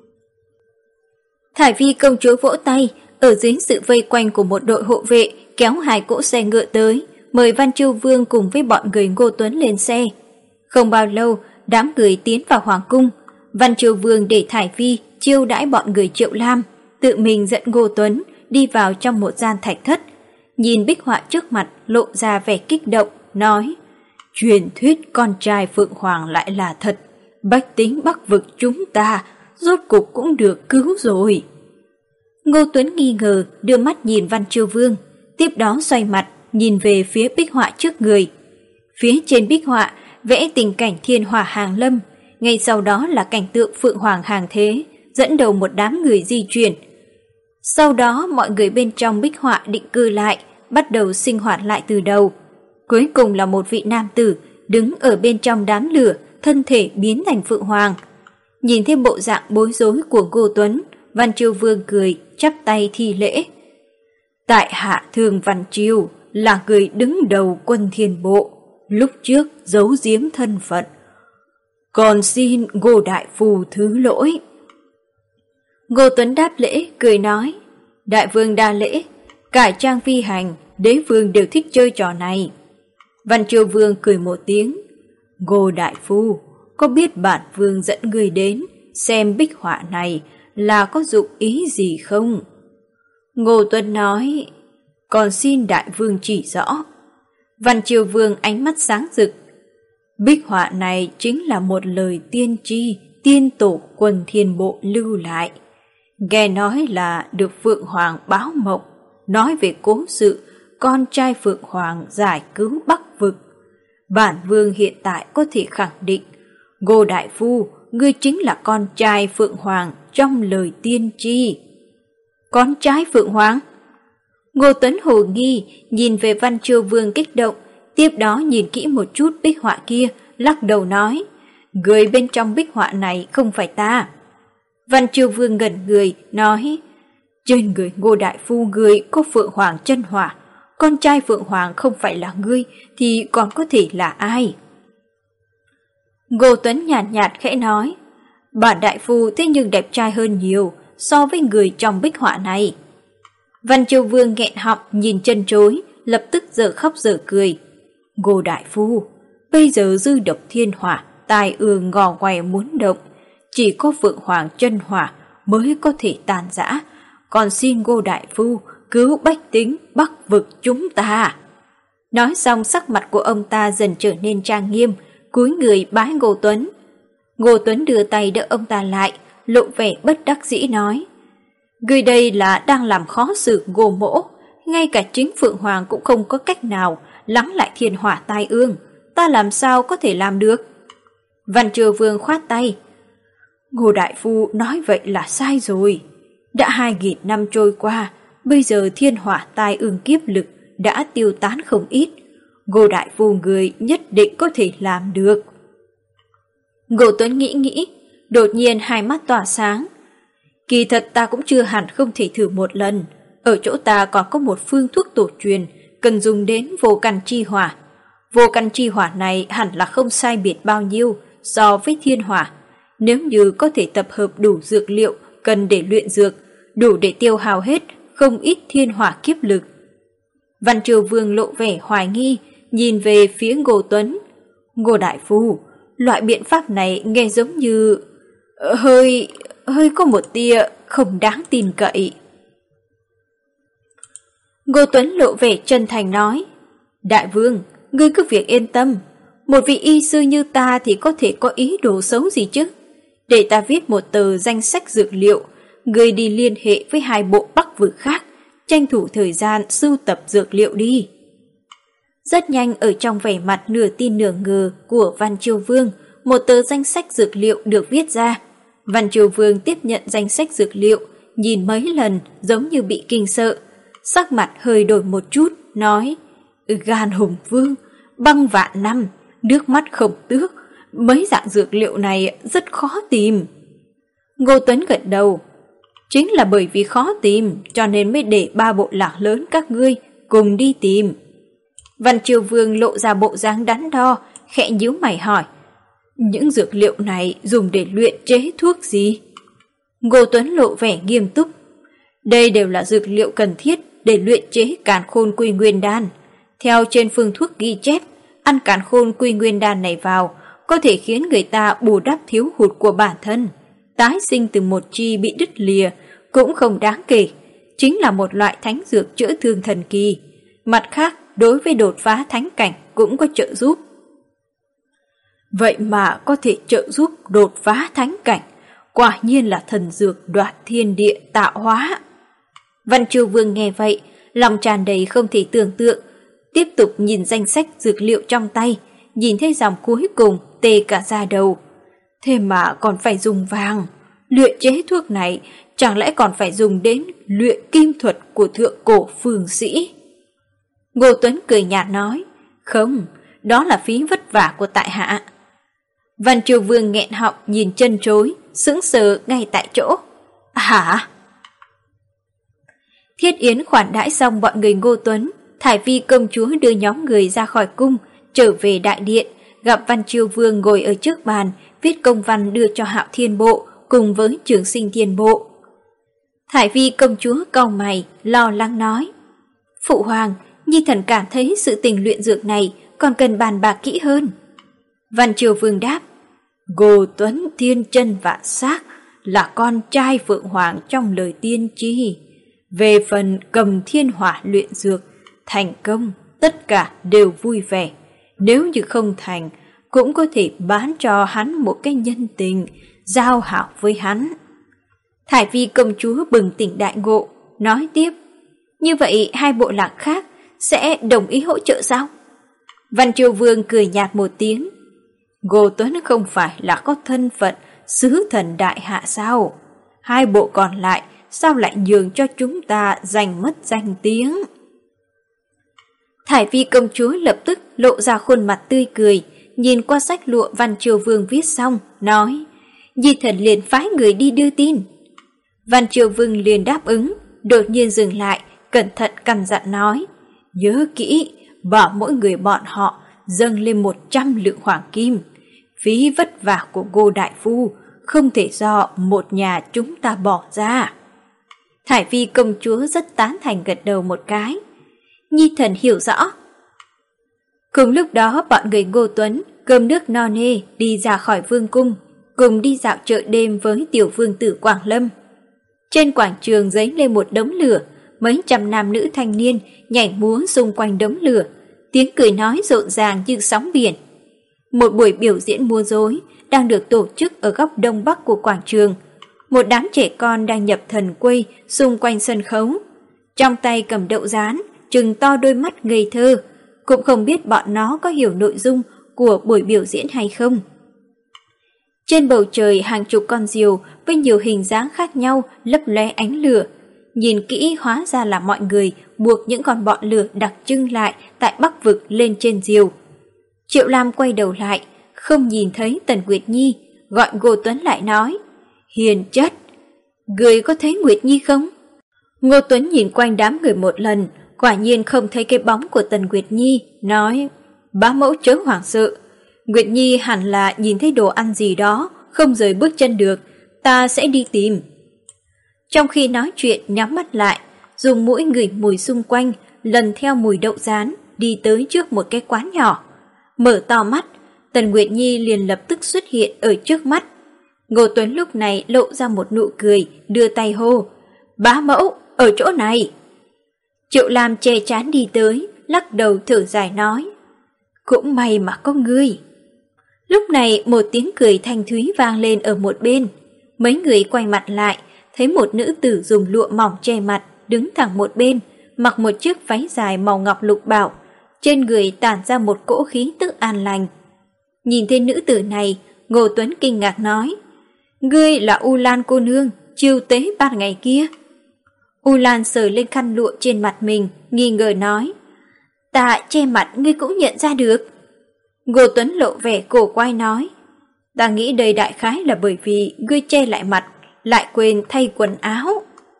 Thải Vi công chúa vỗ tay, ở dưới sự vây quanh của một đội hộ vệ kéo hai cỗ xe ngựa tới, mời Văn Triều Vương cùng với bọn người Ngô Tuấn lên xe. Không bao lâu, đám người tiến vào hoàng cung. Văn Triều Vương để Thải Vi chiêu đãi bọn người Triệu Lam, tự mình dẫn Ngô Tuấn đi vào trong một gian thạch thất. nhìn bích họa trước mặt lộ ra vẻ kích động, nói: truyền thuyết con trai Phượng Hoàng lại là thật, bách tính Bắc vực chúng ta rốt cục cũng được cứu rồi. Ngô Tuấn nghi ngờ đưa mắt nhìn Văn Chiêu Vương, tiếp đó xoay mặt nhìn về phía bích họa trước người. Phía trên bích họa vẽ tình cảnh thiên hỏa hàng lâm, ngay sau đó là cảnh tượng Phượng Hoàng hàng thế, dẫn đầu một đám người di chuyển. Sau đó mọi người bên trong bích họa định cư lại, bắt đầu sinh hoạt lại từ đầu. Cuối cùng là một vị nam tử đứng ở bên trong đám lửa, thân thể biến thành Phượng Hoàng. Nhìn thêm bộ dạng bối rối của Ngô Tuấn, Văn Chiêu Vương cười, chắp tay thi lễ. Tại hạ Thường Văn Chiêu là người đứng đầu quân Thiên Bộ, lúc trước giấu giếm thân phận. Còn xin Ngô đại phu thứ lỗi. Ngô Tuấn đáp lễ, cười nói: Đại vương đa lễ, cải trang phi hành, đế vương đều thích chơi trò này. Văn Chiêu Vương cười một tiếng: Ngô đại phu, có biết bản vương dẫn người đến xem bích họa này là có dụng ý gì không? Ngô Tuấn nói: Còn xin đại vương chỉ rõ. Văn Chiêu Vương ánh mắt sáng rực: Bích họa này chính là một lời tiên tri tiên tổ quân Thiên Bộ lưu lại. Nghe nói là được Phượng Hoàng báo mộng, nói về cố sự con trai Phượng Hoàng giải cứu Bắc vực. Bản vương hiện tại có thể khẳng định, Ngô đại phu, ngươi chính là con trai Phượng Hoàng trong lời tiên tri. Con trai Phượng Hoàng? Ngô Tuấn hồ nghi, nhìn về Văn Chiêu Vương kích động, tiếp đó nhìn kỹ một chút bích họa kia, lắc đầu nói: Người bên trong bích họa này không phải ta. Văn Chiêu Vương ngẩn người, nói: Trên người Ngô đại phu người có Phượng Hoàng chân hỏa, con trai Phượng Hoàng không phải là ngươi thì còn có thể là ai? Ngô Tuấn nhàn nhạt khẽ nói: Bản đại phu thế nhưng đẹp trai hơn nhiều so với người trong bích họa này. Văn Chiêu Vương nghẹn họng nhìn chân chối, lập tức dở khóc dở cười. Ngô đại phu, bây giờ dư độc thiên hỏa, tai ương ngò ngoe muốn động, chỉ có Phượng Hoàng chân hỏa mới có thể tàn rã. Còn xin Ngô đại phu cứu bách tính Bắc vực chúng ta. Nói xong sắc mặt của ông ta dần trở nên trang nghiêm, cúi người bái Ngô Tuấn. Ngô Tuấn đưa tay đỡ ông ta lại, lộ vẻ bất đắc dĩ nói: Người đây là đang làm khó xử Ngô mỗ, ngay cả chính Phượng Hoàng cũng không có cách nào lắng lại thiên hỏa tai ương, ta làm sao có thể làm được? Văn Chiêu Vương khoát tay: Ngô đại phu nói vậy là sai rồi. Đã 2000 năm trôi qua, bây giờ thiên hỏa tai ương kiếp lực đã tiêu tán không ít. Ngô đại phu người nhất định có thể làm được. Ngô Tuấn nghĩ, đột nhiên hai mắt tỏa sáng. Kỳ thật ta cũng chưa hẳn không thể thử một lần. Ở chỗ ta còn có một phương thuốc tổ truyền cần dùng đến vô căn chi hỏa. Vô căn chi hỏa này hẳn là không sai biệt bao nhiêu so với thiên hỏa. Nếu như có thể tập hợp đủ dược liệu cần để luyện dược, đủ để tiêu hao hết không ít thiên hỏa kiếp lực. Văn Chiêu Vương lộ vẻ hoài nghi, nhìn về phía Ngô Tuấn. Ngô đại phu, loại biện pháp này nghe giống như hơi có một tia không đáng tin cậy. Ngô Tuấn lộ vẻ chân thành nói: Đại vương, ngươi cứ việc yên tâm, một vị y sư như ta thì có thể có ý đồ xấu gì chứ? Để ta viết một tờ danh sách dược liệu, ngươi đi liên hệ với 2 bộ Bắc vực khác, tranh thủ thời gian sưu tập dược liệu đi. Rất nhanh, ở trong vẻ mặt nửa tin nửa ngờ của Văn Chiêu Vương, một tờ danh sách dược liệu được viết ra. Văn Chiêu Vương tiếp nhận danh sách dược liệu, nhìn mấy lần giống như bị kinh sợ, sắc mặt hơi đổi một chút, nói: Gan hùng vương, băng vạn năm, nước mắt không tước, mấy dạng dược liệu này rất khó tìm. Ngô Tuấn gật đầu: Chính là bởi vì khó tìm cho nên mới để 3 bộ lạc lớn các ngươi cùng đi tìm. Văn Chiêu Vương lộ ra bộ dáng đắn đo, khẽ nhíu mày hỏi: Những dược liệu này dùng để luyện chế thuốc gì? Ngô Tuấn lộ vẻ nghiêm túc: Đây đều là dược liệu cần thiết để luyện chế Càn Khôn Quy Nguyên Đan. Theo trên phương thuốc ghi chép, ăn Càn Khôn Quy Nguyên Đan này vào có thể khiến người ta bù đắp thiếu hụt của bản thân, tái sinh từ một chi bị đứt lìa cũng không đáng kể, chính là một loại thánh dược chữa thương thần kỳ. mặt khác đối với đột phá thánh cảnh cũng có trợ giúp. Vậy mà có thể trợ giúp đột phá thánh cảnh, quả nhiên là thần dược đoạt thiên địa tạo hóa. Văn Chiêu Vương nghe vậy, lòng tràn đầy không thể tưởng tượng, tiếp tục nhìn danh sách dược liệu trong tay, nhìn thấy dòng cuối cùng tê cả da đầu. Thế mà còn phải dùng vàng, luyện chế thuốc này chẳng lẽ còn phải dùng đến luyện kim thuật của thượng cổ phương sĩ? Ngô Tuấn cười nhạt nói, không, đó là phí vất vả của tại hạ. Văn Chiêu Vương nghẹn họng nhìn chân chối, sững sờ ngay tại chỗ. Hả? Thiết yến khoản đãi xong bọn người Ngô Tuấn, Thải Vi công chúa đưa nhóm người ra khỏi cung, trở về đại điện, gặp Văn Chiêu Vương ngồi ở trước bàn, viết công văn đưa cho Hạo Thiên Bộ cùng với Trường Sinh Thiên Bộ. Thải Vi công chúa cau mày, lo lắng nói, Phụ Hoàng, Nhi thần cảm thấy sự tình luyện dược này còn cần bàn bạc kỹ hơn. Văn Chiêu Vương đáp, Ngô Tuấn thiên chân vạn xác, là con trai Phượng Hoàng trong lời tiên tri. Về phần cầm thiên hỏa luyện dược, thành công, tất cả đều vui vẻ. Nếu như không thành, cũng có thể bán cho hắn một cái nhân tình, giao hảo với hắn. Thải Vi công chúa bừng tỉnh đại ngộ, nói tiếp, như vậy hai bộ lạc khác sẽ đồng ý hỗ trợ sao? Văn Chiêu Vương cười nhạt một tiếng, Ngô Tuấn không phải là có thân phận sứ thần đại hạ sao? Hai bộ còn lại sao lại nhường cho chúng ta giành mất danh tiếng? Thải Vi công chúa lập tức lộ ra khuôn mặt tươi cười, nhìn qua sách lụa Văn Chiêu Vương viết xong, nói, Nhi thần liền phái người đi đưa tin. Văn Chiêu Vương liền đáp ứng, đột nhiên dừng lại, cẩn thận căn dặn nói, nhớ kỹ, bảo mỗi người bọn họ dâng lên 100 lượng hoàng kim. Phí vất vả của Ngô đại phu không thể do một nhà chúng ta bỏ ra. Thải Vi công chúa rất tán thành gật đầu một cái. Nhi thần hiểu rõ. Cùng lúc đó bọn người Ngô Tuấn cơm nước no nê đi ra khỏi vương cung, cùng đi dạo chợ đêm với tiểu vương tử Quảng Lâm. Trên quảng trường giấy lên một đống lửa, mấy trăm nam nữ thanh niên nhảy múa xung quanh đống lửa, tiếng cười nói rộn ràng như sóng biển. Một buổi biểu diễn múa rối đang được tổ chức ở góc đông bắc của quảng trường. Một đám trẻ con đang nhập thần quây xung quanh sân khấu, trong tay cầm đậu rán, trừng to đôi mắt ngây thơ, cũng không biết bọn nó có hiểu nội dung của buổi biểu diễn hay không. Trên bầu trời hàng chục con diều với nhiều hình dáng khác nhau lấp lóe ánh lửa, nhìn kỹ hóa ra là mọi người buộc những con bọ lửa đặc trưng lại tại Bắc Vực lên trên diều. Triệu Lam quay đầu lại, không nhìn thấy Tần Nguyệt Nhi, gọi Ngô Tuấn lại nói, Hiền chất, người có thấy Nguyệt Nhi không? Ngô Tuấn nhìn quanh đám người một lần, quả nhiên không thấy cái bóng của Tần Nguyệt Nhi, nói, bá mẫu chớ hoảng sợ, Nguyệt Nhi hẳn là nhìn thấy đồ ăn gì đó, không rời bước chân được, ta sẽ đi tìm. Trong khi nói chuyện nhắm mắt lại, dùng mũi ngửi mùi xung quanh, lần theo mùi đậu rán, đi tới trước một cái quán nhỏ. Mở to mắt, Tần Nguyệt Nhi liền lập tức xuất hiện ở trước mắt. Ngô Tuấn lúc này lộ ra một nụ cười, đưa tay hô, bá mẫu, ở chỗ này. Triệu Lam che chán đi tới, lắc đầu thở dài nói, cũng may mà có ngươi. Lúc này một tiếng cười thanh thúy vang lên ở một bên. Mấy người quay mặt lại, thấy một nữ tử dùng lụa mỏng che mặt, đứng thẳng một bên, mặc một chiếc váy dài màu ngọc lục bảo, trên người tản ra một cỗ khí tức an lành. Nhìn thấy nữ tử này, Ngô Tuấn kinh ngạc nói, ngươi là U Lan cô nương, chiêu tế ban ngày kia. U Lan sờ lên khăn lụa trên mặt mình, nghi ngờ nói, ta che mặt ngươi cũng nhận ra được. Ngô Tuấn lộ vẻ cổ quay nói, ta nghĩ đây đại khái là bởi vì ngươi che lại mặt, lại quên thay quần áo.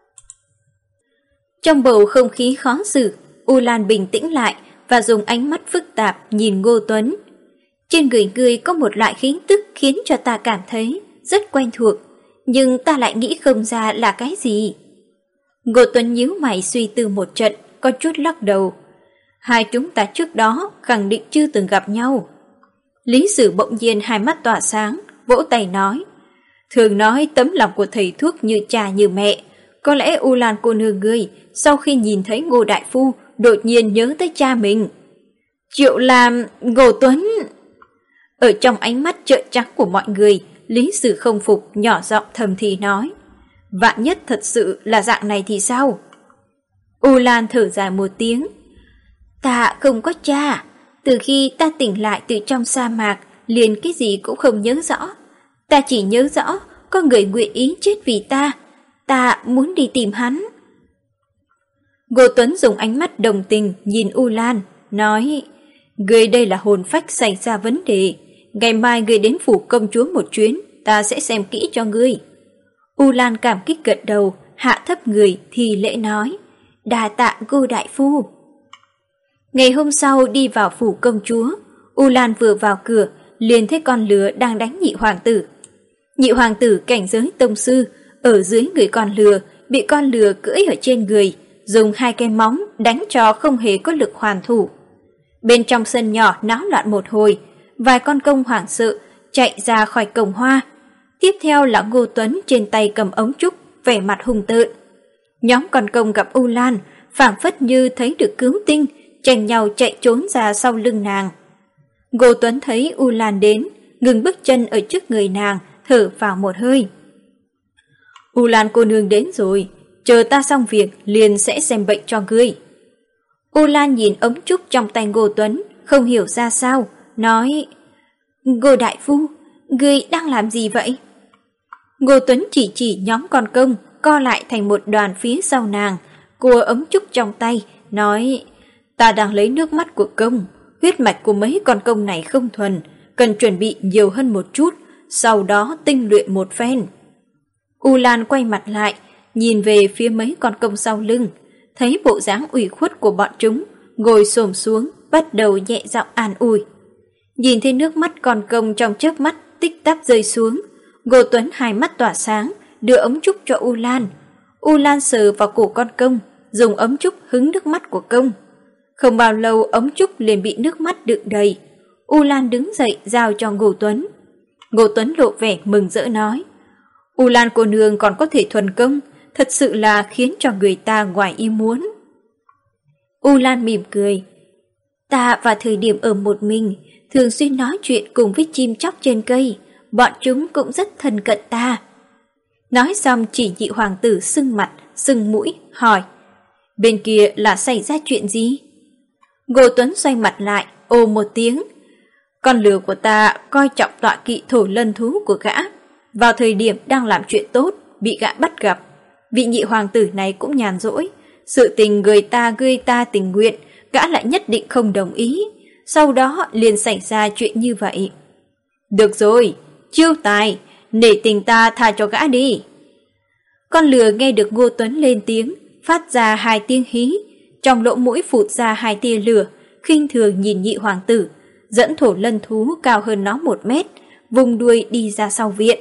Trong bầu không khí khó xử, U Lan bình tĩnh lại và dùng ánh mắt phức tạp nhìn Ngô Tuấn. Trên người ngươi có một loại khí tức khiến cho ta cảm thấy rất quen thuộc, nhưng ta lại nghĩ không ra là cái gì. Ngô Tuấn nhíu mày suy tư một trận, có chút lắc đầu. Hai chúng ta trước đó khẳng định chưa từng gặp nhau. Lý Sử bỗng nhiên hai mắt tỏa sáng, vỗ tay nói, thường nói tấm lòng của thầy thuốc như cha như mẹ, có lẽ U Lan cô nương ngươi sau khi nhìn thấy Ngô đại phu đột nhiên nhớ tới cha mình. Triệu làm, Ngô Tuấn. Ở trong ánh mắt trợn trắng của mọi người, Lý Sử không phục nhỏ giọng thầm thì nói. Vạn nhất thật sự là dạng này thì sao? U Lan thở dài một tiếng. Ta không có cha. Từ khi ta tỉnh lại từ trong sa mạc, liền cái gì cũng không nhớ rõ. Ta chỉ nhớ rõ có người nguyện ý chết vì ta. Ta muốn đi tìm hắn. Ngô Tuấn dùng ánh mắt đồng tình nhìn U Lan, nói: Người đây là hồn phách xảy ra vấn đề. Ngày mai người đến phủ công chúa một chuyến, ta sẽ xem kỹ cho ngươi. U Lan cảm kích gật đầu, hạ thấp người thì lễ nói: Đa tạ Ngô đại phu. Ngày hôm sau đi vào phủ công chúa, U Lan vừa vào cửa liền thấy con lừa đang đánh nhị hoàng tử. Nhị hoàng tử cảnh giới tông sư, ở dưới người con lừa, bị con lừa cưỡi ở trên người, dùng 2 cái móng đánh cho không hề có lực hoàn thủ. Bên trong sân nhỏ náo loạn một hồi, vài con công hoảng sợ chạy ra khỏi cổng hoa. Tiếp theo là Ngô Tuấn trên tay cầm ống trúc, vẻ mặt hung tợn. Nhóm con công gặp U Lan, phảng phất như thấy được cứu tinh, tranh nhau chạy trốn ra sau lưng nàng. Ngô Tuấn thấy U Lan đến, ngừng bước chân ở trước người nàng, thở vào một hơi. U Lan cô nương đến rồi, chờ ta xong việc liền sẽ xem bệnh cho ngươi. U Lan nhìn ống trúc trong tay Ngô Tuấn, không hiểu ra sao, nói: Ngô đại phu, ngươi đang làm gì vậy? Ngô Tuấn chỉ nhóm con công co lại thành một đoàn phía sau nàng, cua ống trúc trong tay, nói: Ta đang lấy nước mắt của công, huyết mạch của mấy con công này không thuần, cần chuẩn bị nhiều hơn một chút, sau đó tinh luyện một phen. U Lan quay mặt lại, nhìn về phía mấy con công sau lưng, thấy bộ dáng ủy khuất của bọn chúng, ngồi xổm xuống, bắt đầu nhẹ giọng an ủi. Nhìn thấy nước mắt con công trong chớp mắt tích tắc rơi xuống, Ngô Tuấn hai mắt tỏa sáng, đưa ống trúc cho U Lan. U Lan sờ vào cổ con công, dùng ống trúc hứng nước mắt của công. Không bao lâu ống trúc liền bị nước mắt đựng đầy. U Lan đứng dậy giao cho Ngô Tuấn. Ngô Tuấn lộ vẻ mừng rỡ nói: U Lan cô nương còn có thể thuần công, thật sự là khiến cho người ta ngoài ý muốn. U Lan mỉm cười. Ta vào thời điểm ở một mình, thường xuyên nói chuyện cùng với chim chóc trên cây, bọn chúng cũng rất thân cận ta. Nói xong chỉ nhị hoàng tử sưng mặt, sưng mũi, hỏi: Bên kia là xảy ra chuyện gì? Ngô Tuấn xoay mặt lại, ồ một tiếng. Con lừa của ta coi trọng tọa kỵ thổ lân thú của gã. Vào thời điểm đang làm chuyện tốt, bị gã bắt gặp. Vị nhị hoàng tử này cũng nhàn rỗi. Sự tình người ta tình nguyện, gã lại nhất định không đồng ý. Sau đó liền xảy ra chuyện như vậy. Được rồi, chiêu tài, nể tình ta tha cho gã đi. Con lừa nghe được Ngô Tuấn lên tiếng, phát ra 2 tiếng hí, trong lỗ mũi phụt ra 2 tia lửa, khinh thường nhìn nhị hoàng tử, dẫn thổ lân thú cao hơn nó 1 mét, vùng đuôi đi ra sau viện.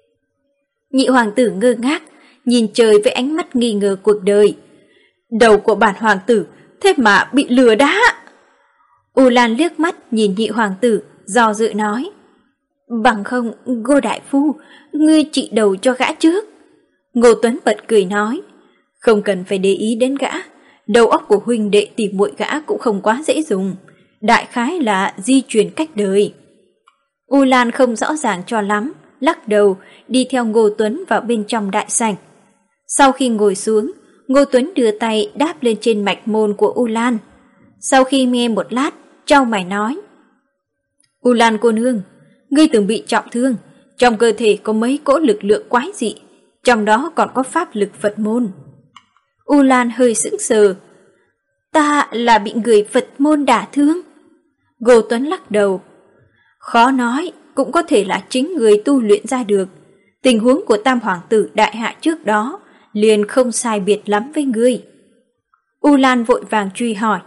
Nhị hoàng tử ngơ ngác, nhìn trời với ánh mắt nghi ngờ cuộc đời. Đầu của bản hoàng tử, thế mà bị lừa đá. U Lan liếc mắt nhìn nhị hoàng tử, do dự nói: Bằng không, Ngô đại phu, ngươi trị đầu cho gã trước. Ngô Tuấn bật cười nói: Không cần phải để ý đến gã, đầu óc của huynh đệ tìm muội gã cũng không quá dễ dùng, đại khái là di truyền cách đời. U Lan không rõ ràng cho lắm, lắc đầu đi theo Ngô Tuấn vào bên trong đại sảnh. Sau khi ngồi xuống, Ngô Tuấn đưa tay đáp lên trên mạch môn của U Lan. Sau khi nghe một lát, chau mày nói: U Lan cô nương, ngươi từng bị trọng thương, trong cơ thể có mấy cỗ lực lượng quái dị, trong đó còn có pháp lực Phật môn. U Lan hơi sững sờ. Ta là bị người Phật môn đả thương? Ngô Tuấn lắc đầu. Khó nói, cũng có thể là chính người tu luyện ra được. Tình huống của Tam hoàng tử đại hạ trước đó liền không sai biệt lắm với ngươi. U Lan vội vàng truy hỏi: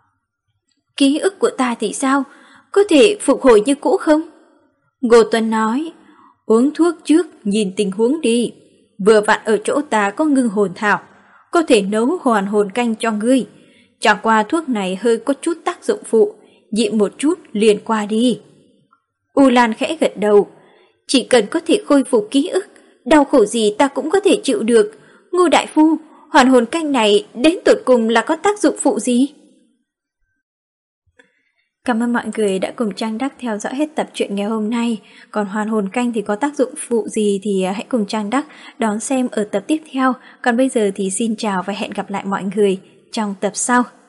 Ký ức của ta thì sao? Có thể phục hồi như cũ không? Ngô Tuấn nói: Uống thuốc trước, nhìn tình huống đi. Vừa vặn ở chỗ ta có ngưng hồn thảo, có thể nấu hoàn hồn canh cho ngươi. Chẳng qua thuốc này hơi có chút tác dụng phụ, nhịn một chút liền qua đi. U Lan khẽ gật đầu. Chỉ cần có thể khôi phục ký ức, đau khổ gì ta cũng có thể chịu được. Ngô đại phu, hoàn hồn canh này đến tột cùng là có tác dụng phụ gì? Cảm ơn mọi người đã cùng Trang Đắc theo dõi hết tập truyện ngày hôm nay. Còn hoàn hồn canh thì có tác dụng phụ gì thì hãy cùng Trang Đắc đón xem ở tập tiếp theo. Còn bây giờ thì xin chào và hẹn gặp lại mọi người trong tập sau.